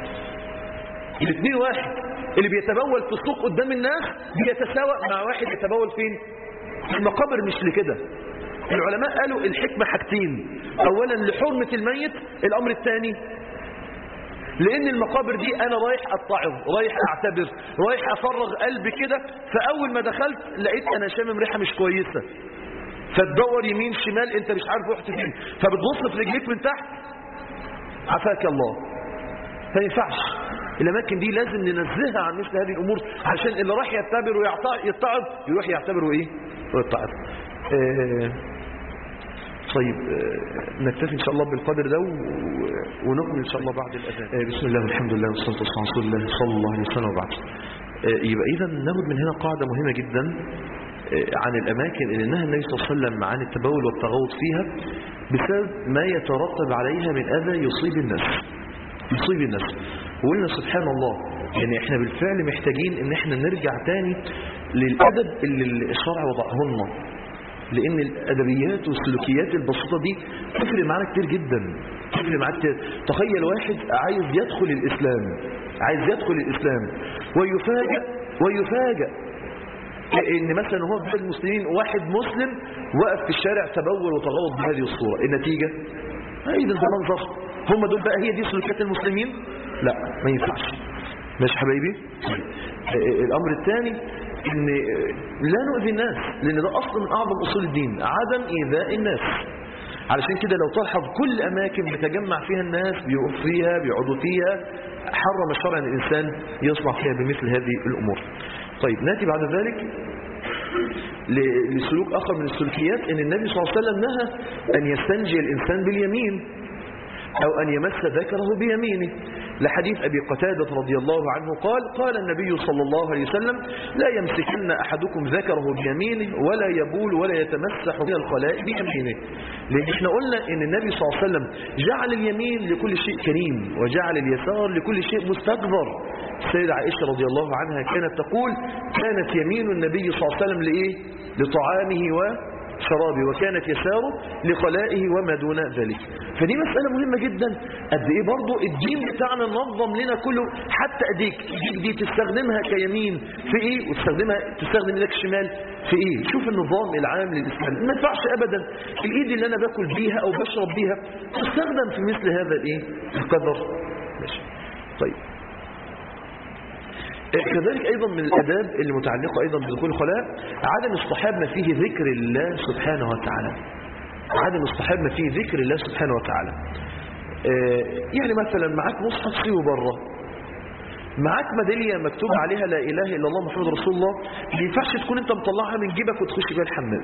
اللي بيتبول في السوق قدام الناس بيتساوى مع واحد يتبول فين؟ المقابر مش لكده. العلماء قالوا الحكمة حاجتين، أولا لحرمة الميت، الأمر الثاني لأن المقابر دي أنا رايح أتعظ، رايح أعتبر، رايح أفرغ قلبي كده، فأول ما دخلت لقيت أنا شامم ريحة مش كويسة، فتدور يمين شمال أنت مش عارف رحت فين، فبتبص في رجليك من تحت، عافاك الله. ما ينفعش. الأماكن دي لازم ننزهها عن مثل هذه الأمور، عشان اللي راح يعتبر ويتعظ يروح يعتبر وإيه؟ ويتعظ. طيب نكتفي ان شاء الله بالقدر ده ونكمل ان شاء الله بعد الاذان. بسم الله والحمد لله والصلاه والسلام على رسول الله صلى الله عليه وسلم وبعد. يبقى اذا ناخد من هنا قاعده مهمه جدا عن الاماكن اللي نهى النبي صلى الله عليه وسلم عن التبول والتغوط فيها بسبب ما يترتب عليها من اذى يصيب الناس. وقلنا سبحان الله يعني احنا بالفعل محتاجين ان احنا نرجع تاني للادب اللي الشرع وضعه لنا، لأن الأدبيات والسلوكيات البسيطة دي تفرق معانا كتير جدا، تفرق معانا كتير. تخيل واحد عايز يدخل الإسلام ويفاجأ إن مثلا هو في المسلمين واحد مسلم وقف في الشارع تبول وتغوط بهذه الصورة. النتيجة أيضا ده منظر. هم دول بقى هي دي سلوكيات المسلمين؟ لا، ما ينفعش. ماشي حبايبي؟ الأمر الثاني ان لا نؤذي الناس، لان ده اصل من اعظم اصول الدين، عدم ايذاء الناس. علشان كده لو تلاحظ كل اماكن بيتجمع فيها الناس بيقف فيها بيقعدوا فيها، حرم الشرع ان الانسان يصنع فيها بمثل هذه الامور. طيب ناتي بعد ذلك لسلوك اخر من السلوكيات، ان النبي صلى الله عليه وسلم نهى ان يستنجي الانسان باليمين أو أن يمس ذكره بيمينه، لحديث أبي قتادة رضي الله عنه قال النبي صلى الله عليه وسلم لا يمسكن أحدكم ذكره بيمينه ولا يبول ولا يتمسح من الخلاء بيمينه. لأن احنا قلنا أن النبي صلى الله عليه وسلم جعل اليمين لكل شيء كريم وجعل اليسار لكل شيء مستكبر. السيدة عائشة رضي الله عنها كانت تقول كانت يمين النبي صلى الله عليه وسلم لإيه؟ لطعامه وشرابه، وكانت يساره لخلائه وما دون ذلك. فدي مسألة مهمة جدا. قد ايه برضو الدين بتاعنا نظم لنا كله، حتى ايديك دي تستخدمها كيمين في ايه، تستخدم ايدك الشمال في ايه. شوف النظام العام للاسلام، ما ينفعش ابدا الايد اللي انا باكل بيها او بشرب بيها تستخدم في مثل هذا الايه القدر. ماشي. طيب كذلك أيضا من الأداب اللي متعلقة أيضا بدخول الخلاء عدم اصطحاب ما فيه ذكر الله سبحانه وتعالى. عدم اصطحاب ما فيه ذكر الله سبحانه وتعالى. يعني مثلا معاك مصحف سيبه بره، معاك ميدالية مكتوب عليها لا إله إلا الله محمد رسول الله، ما ينفعش تكون أنت مطلعها من جيبك وتخش بيها الحمام.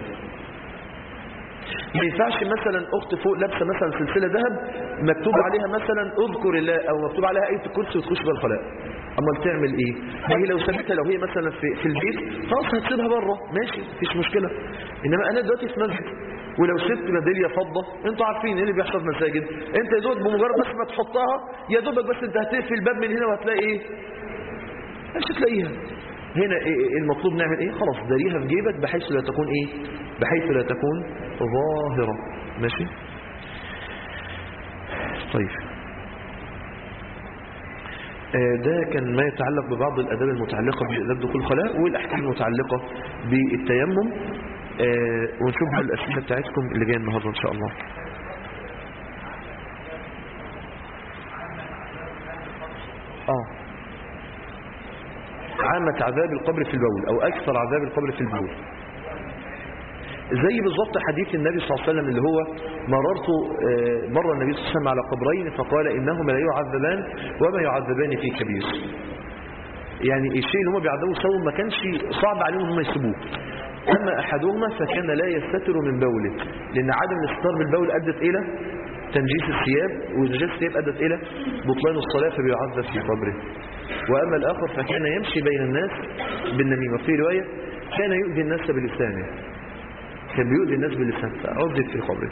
ما ينفعش مثلا أخت فوق لابسة مثلا سلسلة ذهب مكتوب عليها مثلا اذكر الله أو مكتوب عليها آية الكرسي وتخش بيها الخلاء. أما تعمل إيه؟ هي لو سابتها، لو هي مثلا في البيت خلاص هتسيبها بره ماشي مفيش مشكلة. إنما أنا دلوقتي في مسجد ولو سبت ميدالية فضة، انتوا عارفين ايه اللي بيحصل في المساجد، انت يا دوب بمجرد بس ما تحطها يا دوبك بس انت هتقفل الباب من هنا وهتلاقي ايه؟ مش هتلاقيها. هنا إيه المطلوب نعمل ايه؟ خلاص داريها في جيبك بحيث لا تكون ايه؟ بحيث لا تكون ظاهرة. ماشي؟ طيب ده كان ما يتعلق ببعض الأداب المتعلقة بأداب دخول الخلاء والأحكام المتعلقة بالتيمم. ونشوف الأسئلة بتاعتكم اللي جاية النهاردة إن شاء الله. عامة عذاب القبر في البول أو أكثر عذاب القبر في البول، زي بالضبط حديث النبي صلى الله عليه وسلم اللي هو مر النبي صلى الله عليه وسلم على قبرين فقال إنهما لا يعذبان وما يعذبان في كبير. يعني الشيء اللي هم بيعذبوا سوا ما كانش صعب عليهم هم يسيبوه. أما أحدهما فكان لا يستتر من بوله، لأن عدم الاستتار بالبول أدت إلى تنجيس الثياب، ونجاس الثياب أدت إلى بطلان الصلاة فبيعذب في قبره. وأما الآخر فكان يمشي بين الناس بالنميمة، في رواية كان يؤذي الناس بلسانه، كان بيؤذي الناس بلسانه فعذب في قبره.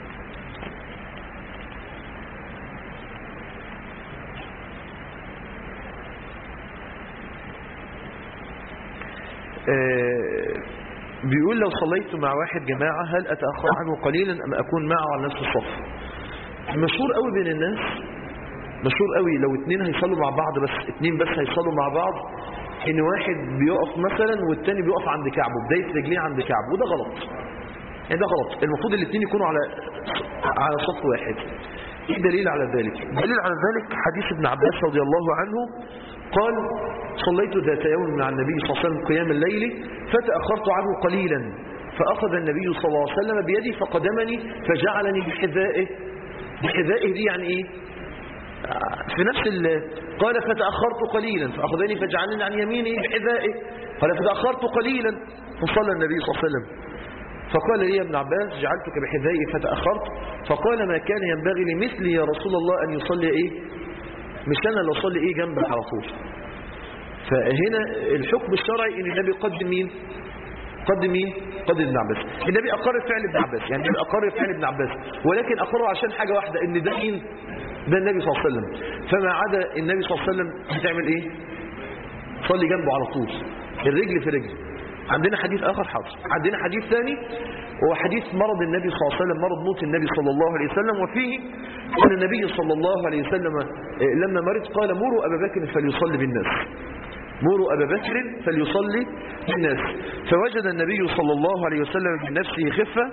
بيقول لو صليت مع واحد جماعة هل أتأخر عنه قليلا أم أكون معه على نفس الصف؟ مشهور قوي بين الناس، مشهور قوي لو اتنين هيصلوا مع بعض، بس اتنين بس هيصلوا مع بعض، ان واحد بيقف مثلا والتاني بيقف عند كعبه بداية رجليه عند كعبه، وده غلط. يعني ده غلط، المفروض الاتنين يكونوا على صف واحد. ايه دليل على ذلك؟ دليل على ذلك حديث ابن عباس رضي الله عنه قال صليت ذات يوم مع النبي صلى الله عليه وسلم قيام الليل فتأخرت عنه قليلا فأخذ النبي صلى الله عليه وسلم بيدي فقدمني فجعلني بحذائه. بحذائه دي يعني ايه؟ في نفس قال فتأخرت قليلا فأخذني فجعلني عن يمينه بحذائه، قال فتأخرت قليلا فصلى النبي صلى الله عليه وسلم فقال لي يا ابن عباس جعلتك بحذائي فتأخرت، فقال ما كان ينبغي لمثلي يا رسول الله أن يصلي ايه؟ مش أنا اللي أصلي ايه جنبك على طول. فهنا الحكم الشرعي ان النبي قدم مين؟ قدم مين؟ قدم ابن عباس. النبي أقر فعل ابن عباس، يعني النبي أقر فعل ابن عباس، ولكن أقره عشان حاجة واحدة، ان ده مين؟ ده النبي صلى الله عليه وسلم. فما عدا النبي صلى الله عليه وسلم هتعمل ايه؟ صلي جنبه على طول، الرجل في رجل. عندنا حديث آخر حاضر، عندنا حديث ثاني وهو حديث مرض النبي صلى الله عليه وسلم، مرض موت النبي صلى الله عليه وسلم، وفيه أن النبي صلى الله عليه وسلم لما مرض قال مروا أبا بكر فليصلي بالناس، مروا أبا بكر فليصلي بالناس. فوجد النبي صلى الله عليه وسلم من نفسه خفة،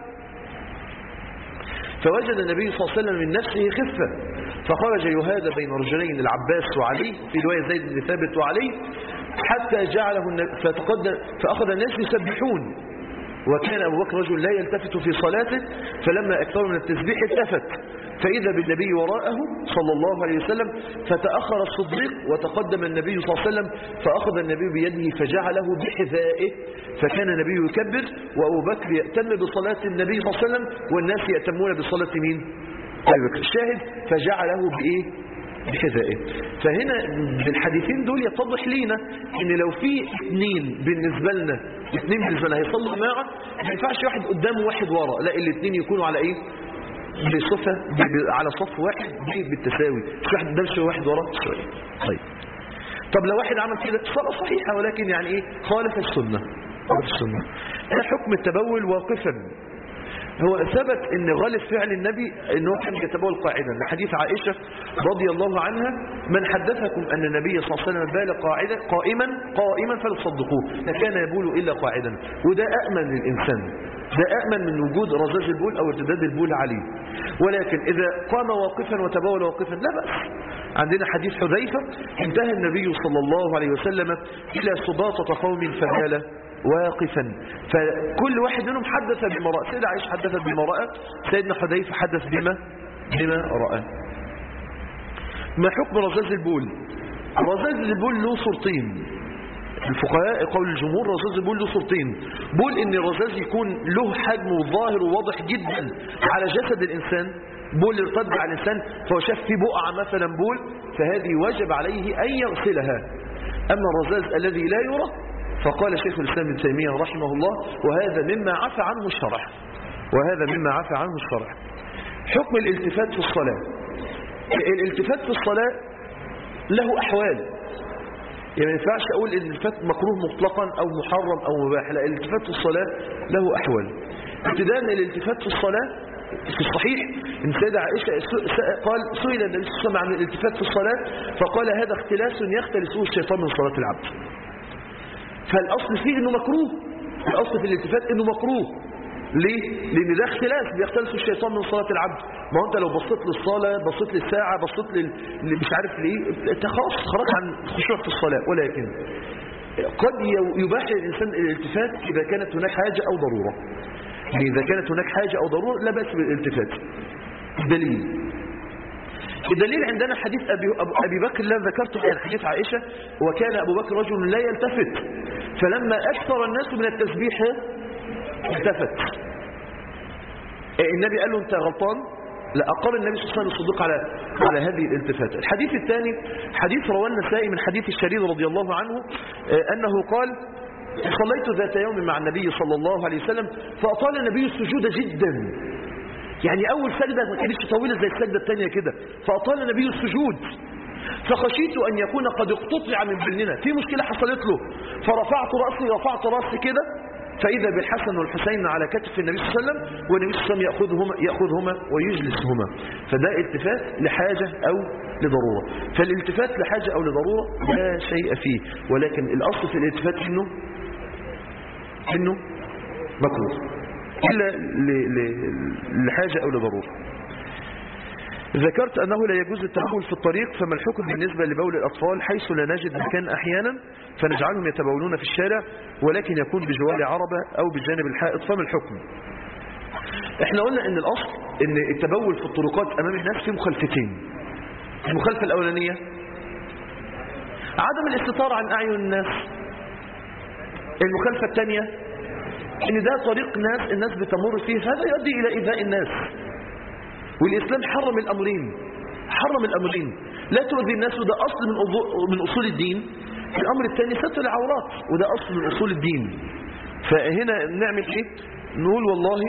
فوجد النبي صلى الله عليه وسلم من نفسه خفة فخرج يهادى بين رجلين العباس وعلي، في رواية زيد بن ثابت وعلي، حتى جعله فأخذ الناس يسبحون، وكان أبو بكر رجل لا يلتفت في صلاته، فلما أكثر من التسبيح التفت فإذا بالنبي وراءه صلى الله عليه وسلم، فتأخر الصديق وتقدم النبي صلى الله عليه وسلم، فأخذ النبي بيده فجعله بحذائه، فكان النبي يكبر وأبو بكر يأتم بصلاة النبي صلى الله عليه وسلم والناس يأتمون بصلاة مين؟ أبو بكر. الشاهد فجعله بإيه؟ بحذائه. فهنا بالحديثين دول يتضح لينا ان لو في اثنين بالنسبه لنا هيصلوا جماعه، ما ينفعش واحد قدام وواحد ورا، لا الاثنين يكونوا على ايه؟ بصفه على صف واحد بالتساوي، مش واحد قدام شويه واحد ورا شويه. طيب طب لو واحد عمل كده صلاه صحيحه ولكن يعني ايه؟ خالف السنه. ده حكم التبول واقفا. هو ثبت ان غالب فعل النبي انه كان يتبول قاعدا، لحديث عائشة رضي الله عنها: من حدثكم ان النبي صلى الله عليه وسلم بال قائما فلا تصدقوه، لا كان يبول الا قاعدا. وده أأمن للإنسان، ده أأمن من وجود رذاذ البول او ارتداد البول عليه. ولكن اذا قام واقفا وتبول واقفا لا بأس. عندنا حديث حذيفة: انتهى النبي صلى الله عليه وسلم الى سباطة قوم فبال واقفا، فكل واحد منهم حدث بما رأى. سيدة عائشة حدثت بما رأى، سيدنا حذيفة حدث بما رأى. ما حكم رذاذ البول؟ رذاذ البول له صورتين. الفقهاء قول الجمهور رذاذ البول له صورتين: بول ان الرذاذ يكون له حجم وظاهر وواضح جدا على جسد الإنسان، بول ارتد على الإنسان فهو شاف في بقعة مثلا بول، فهذه واجب عليه أن يغسلها. أما الرذاذ الذي لا يرى فقال شيخ الإسلام ابن تيمية رحمه الله: وهذا مما عفى عنه الشرع. حكم الالتفات في الصلاة. الالتفات في الصلاة له أحوال، يعني ما ينفعش أقول الالتفات مكروه مطلقا أو محرم أو مباح، لا، الالتفات في الصلاة له أحوال. ابتداء الالتفات في الصلاة في الصحيح ان السيدة عائشة سئل النبي صلى الله عليه وسلم عن الالتفات في الصلاة فقال: هذا اختلاس يختلسه الشيطان من صلاة العبد. فالأصل فيه انه مكروه، الأصل في الالتفات انه مكروه. ليه؟ لان ده اختلاس بيختلسه الشيطان من صلاة العبد. ما هو انت لو بصيت للصلاة، بصيت للساعة، بصيت مش عارف ليه، انت خلاص خرجت عن الخشوع في الصلاة. ولكن قد يباح للإنسان الالتفات إذا كانت هناك حاجة أو ضرورة. يعني إذا كانت هناك حاجة أو ضرورة لا بأس بالالتفات. الدليل عندنا حديث أبي بكر الذي ذكرته عن حديث عائشة: وكان أبو بكر رجل لا يلتفت، فلما أكثر الناس من التسبيح التفت. النبي قال له: أنت غلطان. لا، أقر النبي صلى الله عليه وسلم الصديق على هذه الالتفات. الحديث الثاني حديث رواه النسائي من حديث الشريد رضي الله عنه أنه قال: صليت ذات يوم مع النبي صلى الله عليه وسلم فأطال النبي السجود جدا، يعني أول سجدة ما كانتش طويلة زي السجدة الثانية كده، فأطال النبي السجود، فخشيت أن يكون قد اقتطع من بيننا، في مشكلة حصلت له، رفعت رأسي كده، فإذا بالحسن والحسين على كتف النبي صلى الله عليه وسلم، والنبي صلى الله عليه وسلم يأخذهما ويجلسهما. فده التفات لحاجة أو لضرورة. فالالتفات لحاجة أو لضرورة لا شيء فيه، ولكن الأصل في الالتفات إنه مكروه إلا لحاجة أو لضرورة. ذكرت أنه لا يجوز التبول في الطريق، فما الحكم بالنسبة لبول الأطفال حيث لا نجد مكان أحيانا فنجعلهم يتبولون في الشارع ولكن يكون بجوار عربة أو بجانب الحائط، فما الحكم؟ احنا قلنا ان الأصل ان التبول في الطرقات أمام الناس في مخالفتين. المخالفة الأولانية عدم الاستطار عن أعين الناس. المخالفة الثانية ان ده طريق ناس الناس بتمر فيه، فهذا يؤدي إلى إيذاء الناس. والإسلام حرم الأمرين، لا تؤذي الناس، وده أصل من أصول الدين. الأمر الثاني ستر العورات، وده أصل من أصول الدين. فهنا نعمل إيه؟ نقول والله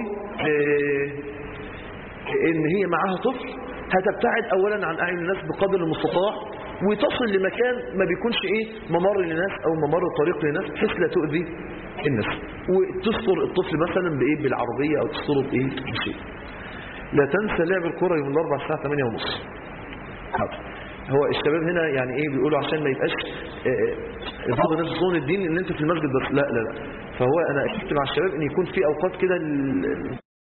إن هي معاها طفل هتبتعد أولا عن أعين الناس بقدر المستطاع، وتصل لمكان ما بيكونش ممر للناس أو ممر طريق للناس بحيث لا تؤذي الناس، وتستر الطفل مثلا بالعربية أو تستره بشيء. لا تنسى لعب الكرة يوم الأربعاء الساعة 8:30. هو الشباب هنا يعني بيقولوا عشان ما يبقاش بعض الناس يظن الدين ان انت في المسجد بس، لا. فهو انا اكدت مع الشباب ان يكون في اوقات كده